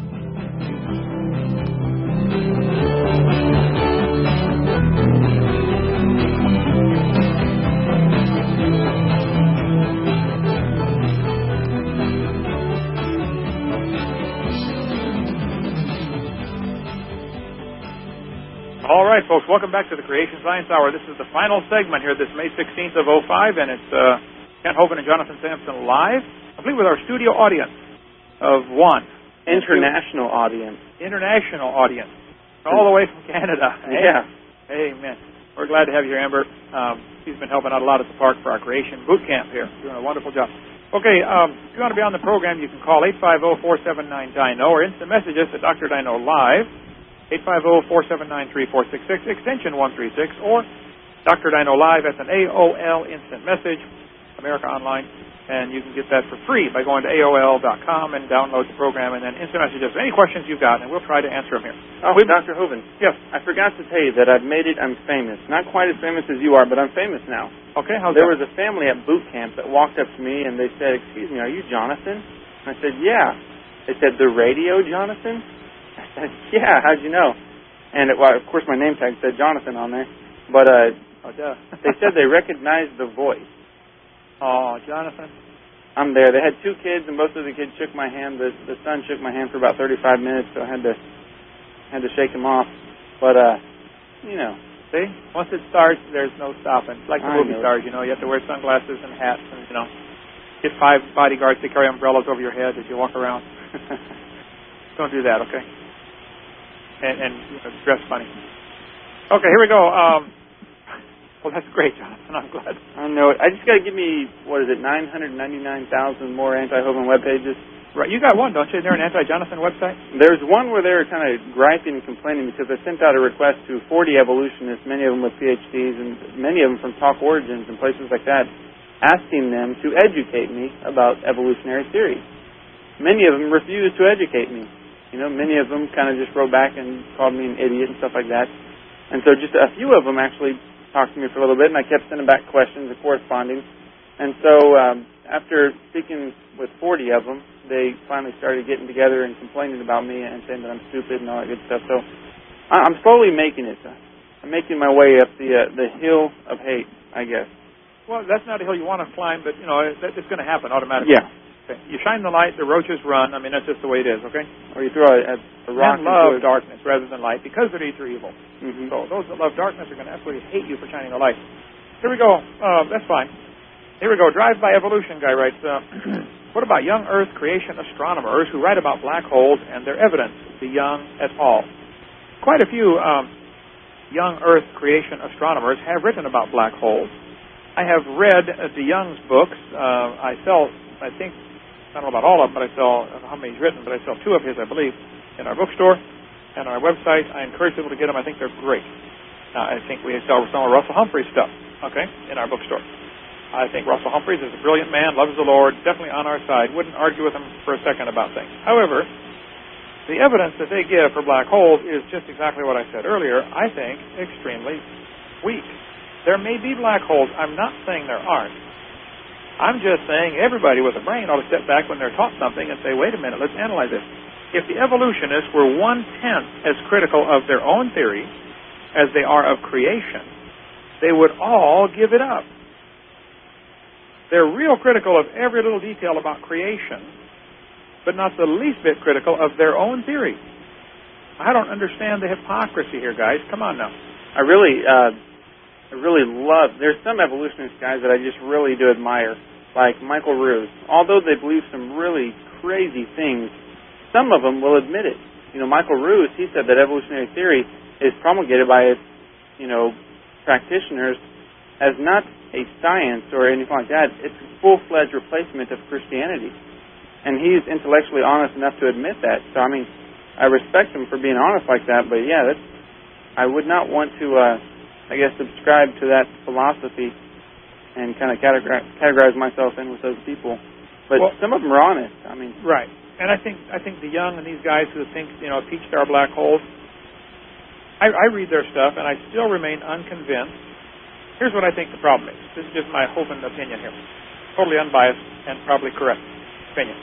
All right, folks, welcome back to the Creation Science Hour. This is the final segment here, this May sixteenth of oh five, and it's uh, Kent Hovind and Jonathan Sampson live, complete with our studio audience of one. International two. audience. International audience. All the way from Canada. Yeah. Amen. We're glad to have you here, Amber. Um, she's been helping out a lot at the park for our Creation Boot Camp here. Doing a wonderful job. Okay, um, if you want to be on the program, you can call eight five zero, four seven nine, D I N O or instant message us at Doctor Dino Live. eight five zero, four seven nine, three four six six, extension one three six, or Doctor Dino Live as an A O L instant message, America Online, and you can get that for free by going to A O L dot com and download the program, and then instant message us any questions you've got, and we'll try to answer them here. Oh, We've, Doctor Hovind. Yes. I forgot to tell you that I've made it, I'm famous. Not quite as famous as you are, but I'm famous now. Okay, how's There that? was a family at boot camp that walked up to me, and they said, excuse me, are you Jonathan? I said, yeah. They said, the radio Jonathan? I said, yeah, how'd you know? And, it, well, of course, my name tag said Jonathan on there. But uh, oh, duh. they said they recognized the voice. Oh, Jonathan. I'm there. They had two kids, and both of the kids shook my hand. The the son shook my hand for about thirty-five minutes, so I had to had to shake him off. But, uh, you know. See? Once it starts, there's no stopping. It's like the I movie know. stars, you know. You have to wear sunglasses and hats, and, you know. get five bodyguards to carry umbrellas over your head as you walk around. Don't do that, okay? And, and you know, dress funny. Okay, here we go. Um, well, that's great, Jonathan. I'm glad. I know it. I just got to give me, what is it, nine hundred ninety-nine thousand more anti-Hovind web pages. Right. You got one, don't you? Is there an anti-Jonathan website? There's one where they were kind of griping and complaining because I sent out a request to forty evolutionists, many of them with P H Ds, and many of them from Talk Origins and places like that, asking them to educate me about evolutionary theory. Many of them refused to educate me. You know, many of them kind of just wrote back and called me an idiot and stuff like that. And so just a few of them actually talked to me for a little bit, and I kept sending back questions and corresponding. And so um, after speaking with forty of them, they finally started getting together and complaining about me and saying that I'm stupid and all that good stuff. So I'm slowly making it. I'm making my way up the uh, the hill of hate, I guess. Well, that's not a hill you want to climb, but, you know, it's going to happen automatically. Yeah. Okay. You shine the light, the roaches run. I mean, that's just the way it is, okay? Or you throw a, a rock Men love into darkness rather than light because their deeds are evil. Mm-hmm. So those that love darkness are going to absolutely hate you for shining the light. Here we go. Uh, that's fine. Here we go. Drive-by evolution guy writes, uh, what about young Earth creation astronomers who write about black holes and their evidence, the Young et al.? Quite a few um, young Earth creation astronomers have written about black holes. I have read uh, de Young's books. Uh, I sell, I think, I don't know about all of them, but I sell, I don't know how many he's written, but I sell two of his, I believe, in our bookstore and our website. I encourage people to get them. I think they're great. Uh, I think we sell some of Russell Humphrey's stuff, okay, in our bookstore. I think Russell Humphreys is a brilliant man, loves the Lord, definitely on our side. Wouldn't argue with him for a second about things. However, the evidence that they give for black holes is just exactly what I said earlier, I think, extremely weak. There may be black holes. I'm not saying there aren't. I'm just saying everybody with a brain ought to step back when they're taught something and say, wait a minute, let's analyze this. If the evolutionists were one-tenth as critical of their own theory as they are of creation, they would all give it up. They're real critical of every little detail about creation, but not the least bit critical of their own theory. I don't understand the hypocrisy here, guys. Come on now. I really... Uh I really love, there's some evolutionist guys that I just really do admire, like Michael Ruse. Although they believe some really crazy things, some of them will admit it. You know, Michael Ruse, he said that evolutionary theory is promulgated by its, you know, practitioners as not a science or anything like that. It's a full-fledged replacement of Christianity. And he's intellectually honest enough to admit that. So, I mean, I respect him for being honest like that, but yeah, that's, I would not want to... Uh, I guess, subscribe to that philosophy and kind of categorize, categorize myself in with those people. But well, some of them are honest. I mean, right. And I think I think the Young and these guys who think, you know, teach there are black holes, I, I read their stuff and I still remain unconvinced. Here's what I think the problem is. This is just my Hovind opinion here. Totally unbiased and probably correct opinion.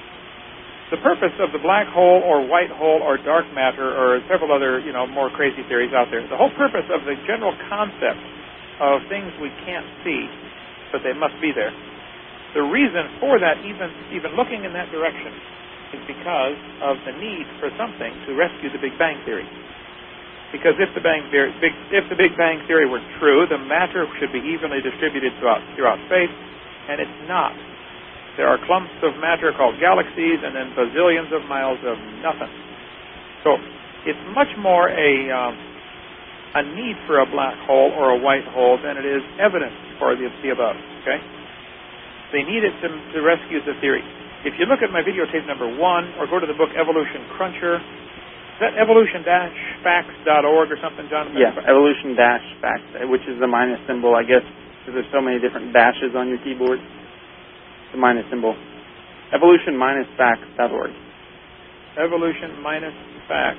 The purpose of the black hole or white hole or dark matter or several other, you know, more crazy theories out there, the whole purpose of the general concept of things we can't see, but they must be there, the reason for that, even even looking in that direction, is because of the need for something to rescue the Big Bang Theory. Because if the Bang Theory, big, if the Big Bang Theory were true, the matter should be evenly distributed throughout throughout space, and it's not. There are clumps of matter called galaxies and then bazillions of miles of nothing. So it's much more a um, a need for a black hole or a white hole than it is evidence for the, the above. Okay? They need it to, to rescue the theory. If you look at my videotape number one or go to the book Evolution Cruncher, is that evolution dash facts dot org or something, Jonathan? Yeah, evolution dash facts, which is the minus symbol, I guess, because there's so many different dashes on your keyboard. The minus symbol. evolution dash facts dot org. Evolution minus facts.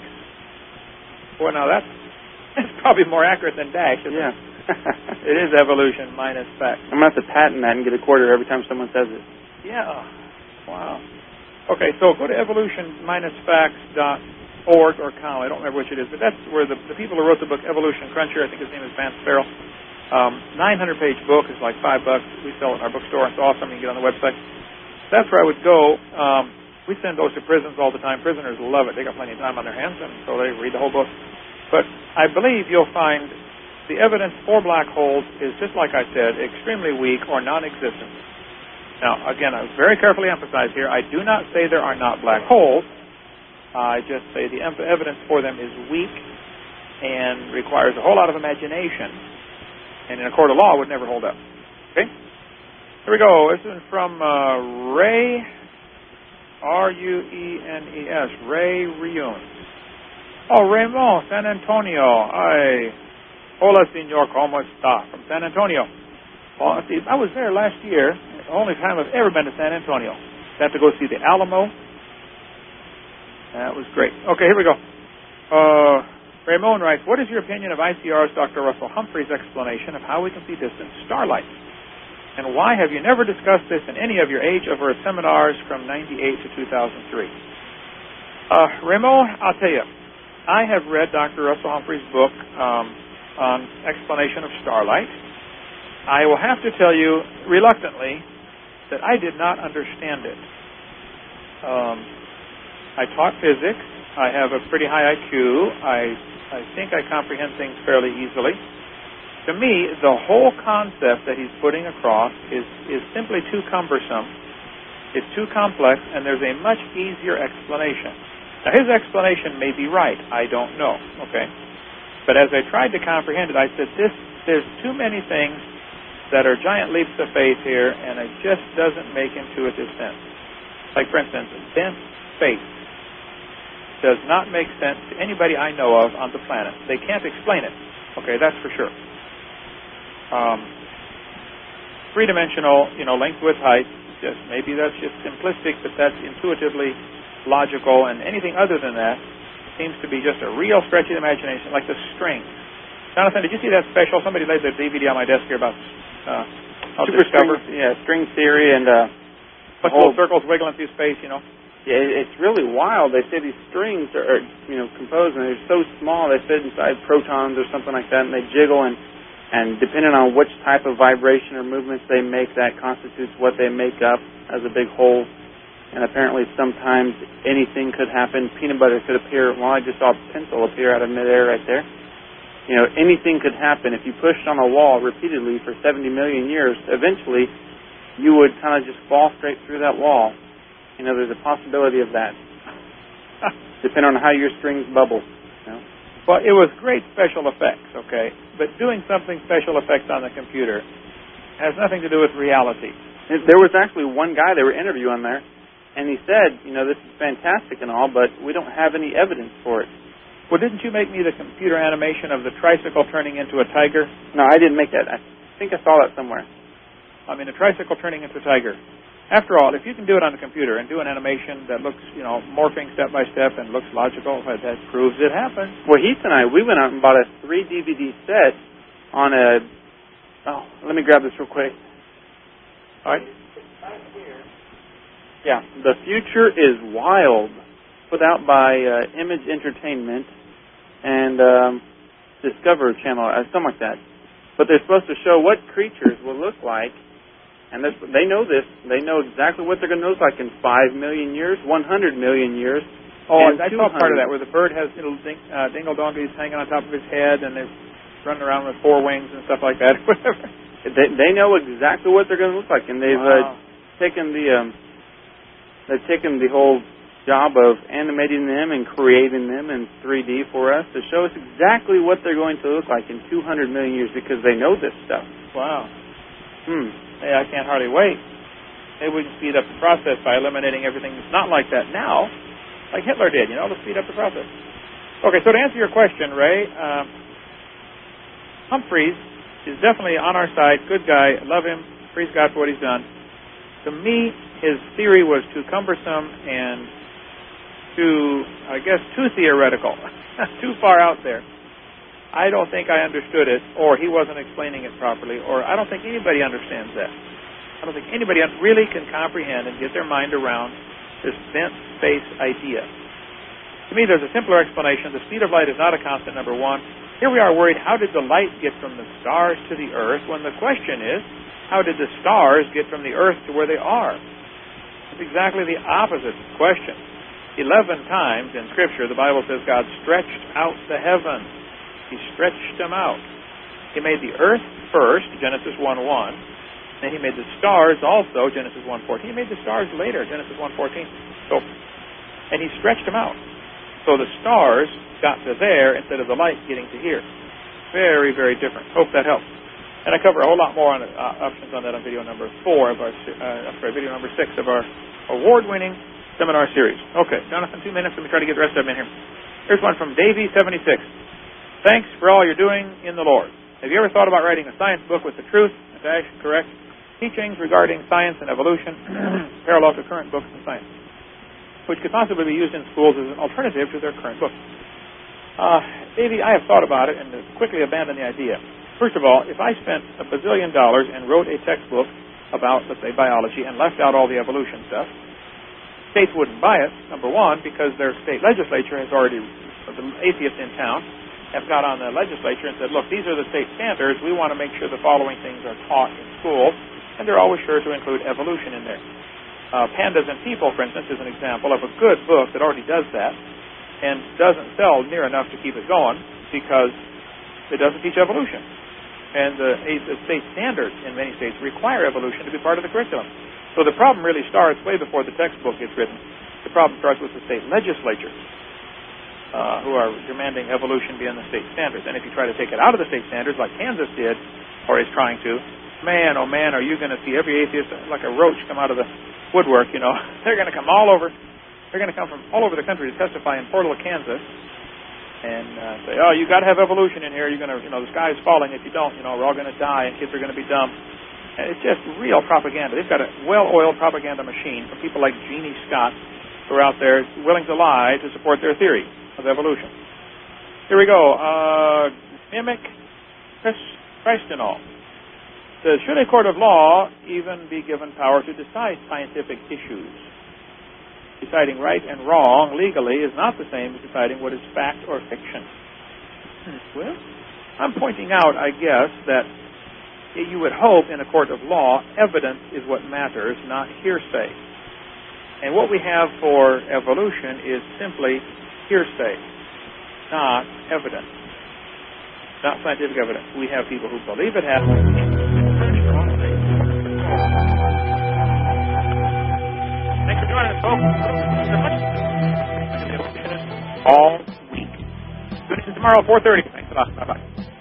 Well, now that's, that's probably more accurate than dash, isn't yeah. it? It is evolution minus facts. I'm going to have to patent that and get a quarter every time someone says it. Yeah. Wow. Okay, so go to evolution dash facts dot org or com. I don't remember which it is, but that's where the, the people who wrote the book Evolution Cruncher, I think his name is Vance Farrell, Um, nine hundred page book is like five bucks. We sell it in our bookstore. It's awesome. You can get on the website. That's where I would go. Um, we send those to prisons all the time. Prisoners love it. They got plenty of time on their hands, and so they read the whole book. But I believe you'll find the evidence for black holes is, just like I said, extremely weak or non-existent. Now, again, I very carefully emphasize here, I do not say there are not black holes. I just say the em- evidence for them is weak and requires a whole lot of imagination, and in a court of law would never hold up. Okay? Here we go. This is from uh, Ray, R U E N E S, Ray Reun. Oh, Raymond, San Antonio. Ay, hola, señor, ¿cómo está? From San Antonio. Well, see, I was there last year. The only time I've ever been to San Antonio. Got to go see the Alamo. That was great. Okay, here we go. Uh, Raymond writes, what is your opinion of I C R's Doctor Russell Humphrey's explanation of how we can see distant starlight? And why have you never discussed this in any of your Age of Earth seminars from ninety-eight to two thousand three? Uh, Raymond, I'll tell you, I have read Doctor Russell Humphrey's book um, on explanation of starlight. I will have to tell you, reluctantly, that I did not understand it. Um, I taught physics. I have a pretty high I Q. I, I think I comprehend things fairly easily. To me, the whole concept that he's putting across is, is simply too cumbersome. It's too complex, and there's a much easier explanation. Now, his explanation may be right. I don't know, okay? But as I tried to comprehend it, I said, this, there's too many things that are giant leaps of faith here, and it just doesn't make intuitive sense. Like, for instance, dense space does not make sense to anybody I know of on the planet. They can't explain it. Okay, that's for sure. Um, three-dimensional, you know, length, width, height, just maybe that's just simplistic, but that's intuitively logical, and anything other than that seems to be just a real stretch of the imagination, like the string. Jonathan, did you see that special? Somebody laid the D V D on my desk here about uh, how to discover. String, yeah, string theory and uh, bunch of little circles wiggling through space, you know. Yeah, it's really wild. They say these strings are, you know, composed, and they're so small they fit inside protons or something like that, and they jiggle, and, and depending on which type of vibration or movements they make, that constitutes what they make up as a big whole. And apparently sometimes anything could happen. Peanut butter could appear. Well, I just saw a pencil appear out of midair right there. You know, anything could happen. If you pushed on a wall repeatedly for seventy million years, eventually you would kind of just fall straight through that wall. You know, there's a possibility of that, depending on how your strings bubble. You know? Well, it was great special effects, okay? But doing something special effects on the computer has nothing to do with reality. There was actually one guy they were interviewing there, and he said, you know, this is fantastic and all, but we don't have any evidence for it. Well, didn't you make me the computer animation of the tricycle turning into a tiger? No, I didn't make that. I think I saw that somewhere. I mean, a tricycle turning into a tiger. After all, if you can do it on the computer and do an animation that looks, you know, morphing step by step and looks logical, that proves it happened. Well, Heath and I, we went out and bought a three D V D set on a, oh, let me grab this real quick. All right. Yeah, The Future is Wild, put out by uh, Image Entertainment and um, Discover Channel, uh, something like that. But they're supposed to show what creatures will look like, and they know this. They know exactly what they're going to look like in five million years, one hundred million years. Oh, I saw part of that where the bird has little ding, uh, dingle-donkeys hanging on top of his head, and they're running around with four wings and stuff like that. they, they know exactly what they're going to look like, and they've wow. uh, taken the um, they've taken the whole job of animating them and creating them in three D for us to show us exactly what they're going to look like in two hundred million years, because they know this stuff. Wow. Hmm. Hey, I can't hardly wait. Maybe we can speed up the process by eliminating everything that's not like that now, like Hitler did, you know, to speed up the process. Okay, so to answer your question, Ray, um, Humphreys is definitely on our side, good guy, love him, praise God for what he's done. To me, his theory was too cumbersome and too, I guess, too theoretical, too far out there. I don't think I understood it, or he wasn't explaining it properly, or I don't think anybody understands that. I don't think anybody really can comprehend and get their mind around this dense space idea. To me, there's a simpler explanation. The speed of light is not a constant, number one. Here we are worried, how did the light get from the stars to the earth, when the question is, how did the stars get from the earth to where they are? It's exactly the opposite question. Eleven times in Scripture, the Bible says God stretched out the heavens. He stretched them out. He made the earth first, Genesis one one, And he made the stars also, Genesis one fourteen. He made the stars later, Genesis one fourteen. So, and he stretched them out. So the stars got to there instead of the light getting to here. Very, very different. Hope that helps. And I cover a whole lot more on uh, options on that on video number four of our, uh, I'm sorry, video number six of our award-winning seminar series. Okay, Jonathan, two minutes. Let me try to get the rest of them in here. Here's one from Davey seventy-six. Thanks for all you're doing in the Lord. Have you ever thought about writing a science book with the truth, dash, correct, teachings regarding science and evolution, parallel to current books in science, which could possibly be used in schools as an alternative to their current books? Uh, Davey, I have thought about it and quickly abandoned the idea. First of all, if I spent a bazillion dollars and wrote a textbook about, let's say, biology and left out all the evolution stuff, states wouldn't buy it, number one, because their state legislature has already, the atheists in town, have got on the legislature and said, look, these are the state standards. We want to make sure the following things are taught in school, and they're always sure to include evolution in there. Uh, Pandas and People, for instance, is an example of a good book that already does that and doesn't sell near enough to keep it going because it doesn't teach evolution. And the, the state standards in many states require evolution to be part of the curriculum. So the problem really starts way before the textbook gets written. The problem starts with the state legislature, uh, who are demanding evolution be in the state standards. And if you try to take it out of the state standards, like Kansas did, or is trying to, man, oh man, are you going to see every atheist like a roach come out of the woodwork, you know. They're going to come all over, they're going to come from all over the country to testify in Portal, Kansas, and uh, say, oh, you got to have evolution in here. You're going to, you know, the sky is falling. If you don't, you know, we're all going to die, and kids are going to be dumb. And it's just real propaganda. They've got a well-oiled propaganda machine from people like Jeannie Scott, who are out there willing to lie to support their theory of evolution. Here we go. Uh, mimic Christinol. Says, should a court of law even be given power to decide scientific issues? Deciding right and wrong legally is not the same as deciding what is fact or fiction. Well, I'm pointing out, I guess, that you would hope in a court of law, evidence is what matters, not hearsay. And what we have for evolution is simply hearsay, not evidence, not scientific evidence. We have people who believe it happened. Thanks for joining us, folks. All week. Tune in tomorrow at four thirty. Thanks a lot. Bye-bye.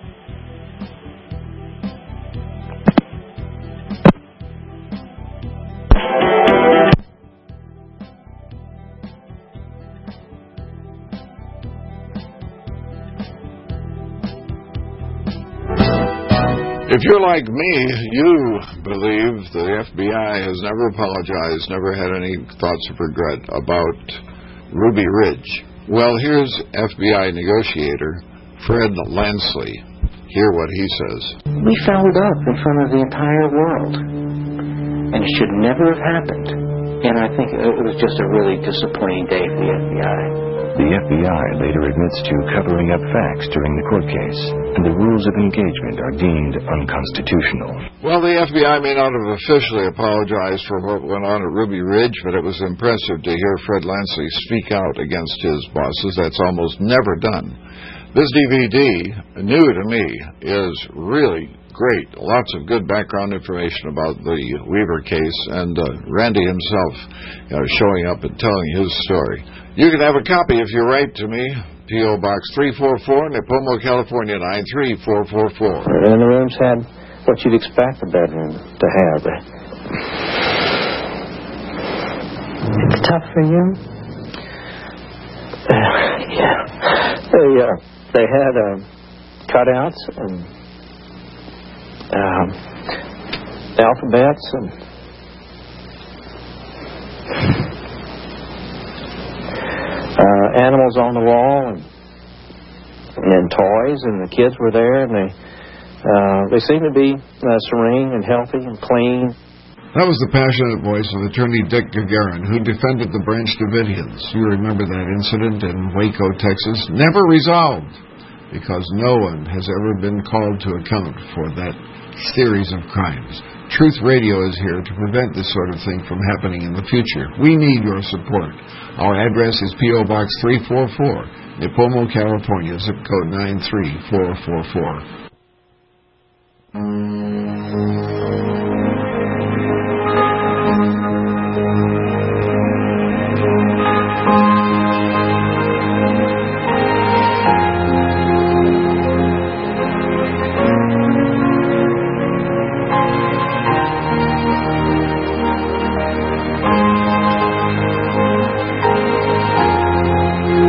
If you're like me, you believe the F B I has never apologized, never had any thoughts of regret about Ruby Ridge. Well, here's F B I negotiator Fred Lansley. Hear what he says. We fouled up in front of the entire world, and it should never have happened. And I think it was just a really disappointing day for the F B I. The F B I later admits to covering up facts during the court case, and the rules of engagement are deemed unconstitutional. Well, the F B I may not have officially apologized for what went on at Ruby Ridge, but it was impressive to hear Fred Lansley speak out against his bosses. That's almost never done. This D V D, new to me, is really great. Lots of good background information about the Weaver case, and uh, Randy himself, you know, showing up and telling his story. You can have a copy if you write to me, P O Box three forty-four, Nipomo, California, nine three four four four. And the rooms had what you'd expect a bedroom to have. It's tough for you? Uh, yeah. They, uh, they had uh, cutouts and um, alphabets and uh, animals on the wall and and toys, and the kids were there, and they uh, they seemed to be uh, serene and healthy and clean. That was the passionate voice of Attorney Dick Gagarin, who defended the Branch Davidians. You remember that incident in Waco, Texas? Never resolved, because no one has ever been called to account for that series of crimes. Truth Radio is here to prevent this sort of thing from happening in the future. We need your support. Our address is P O Box three forty-four, Nipomo, California, zip code nine three four four four.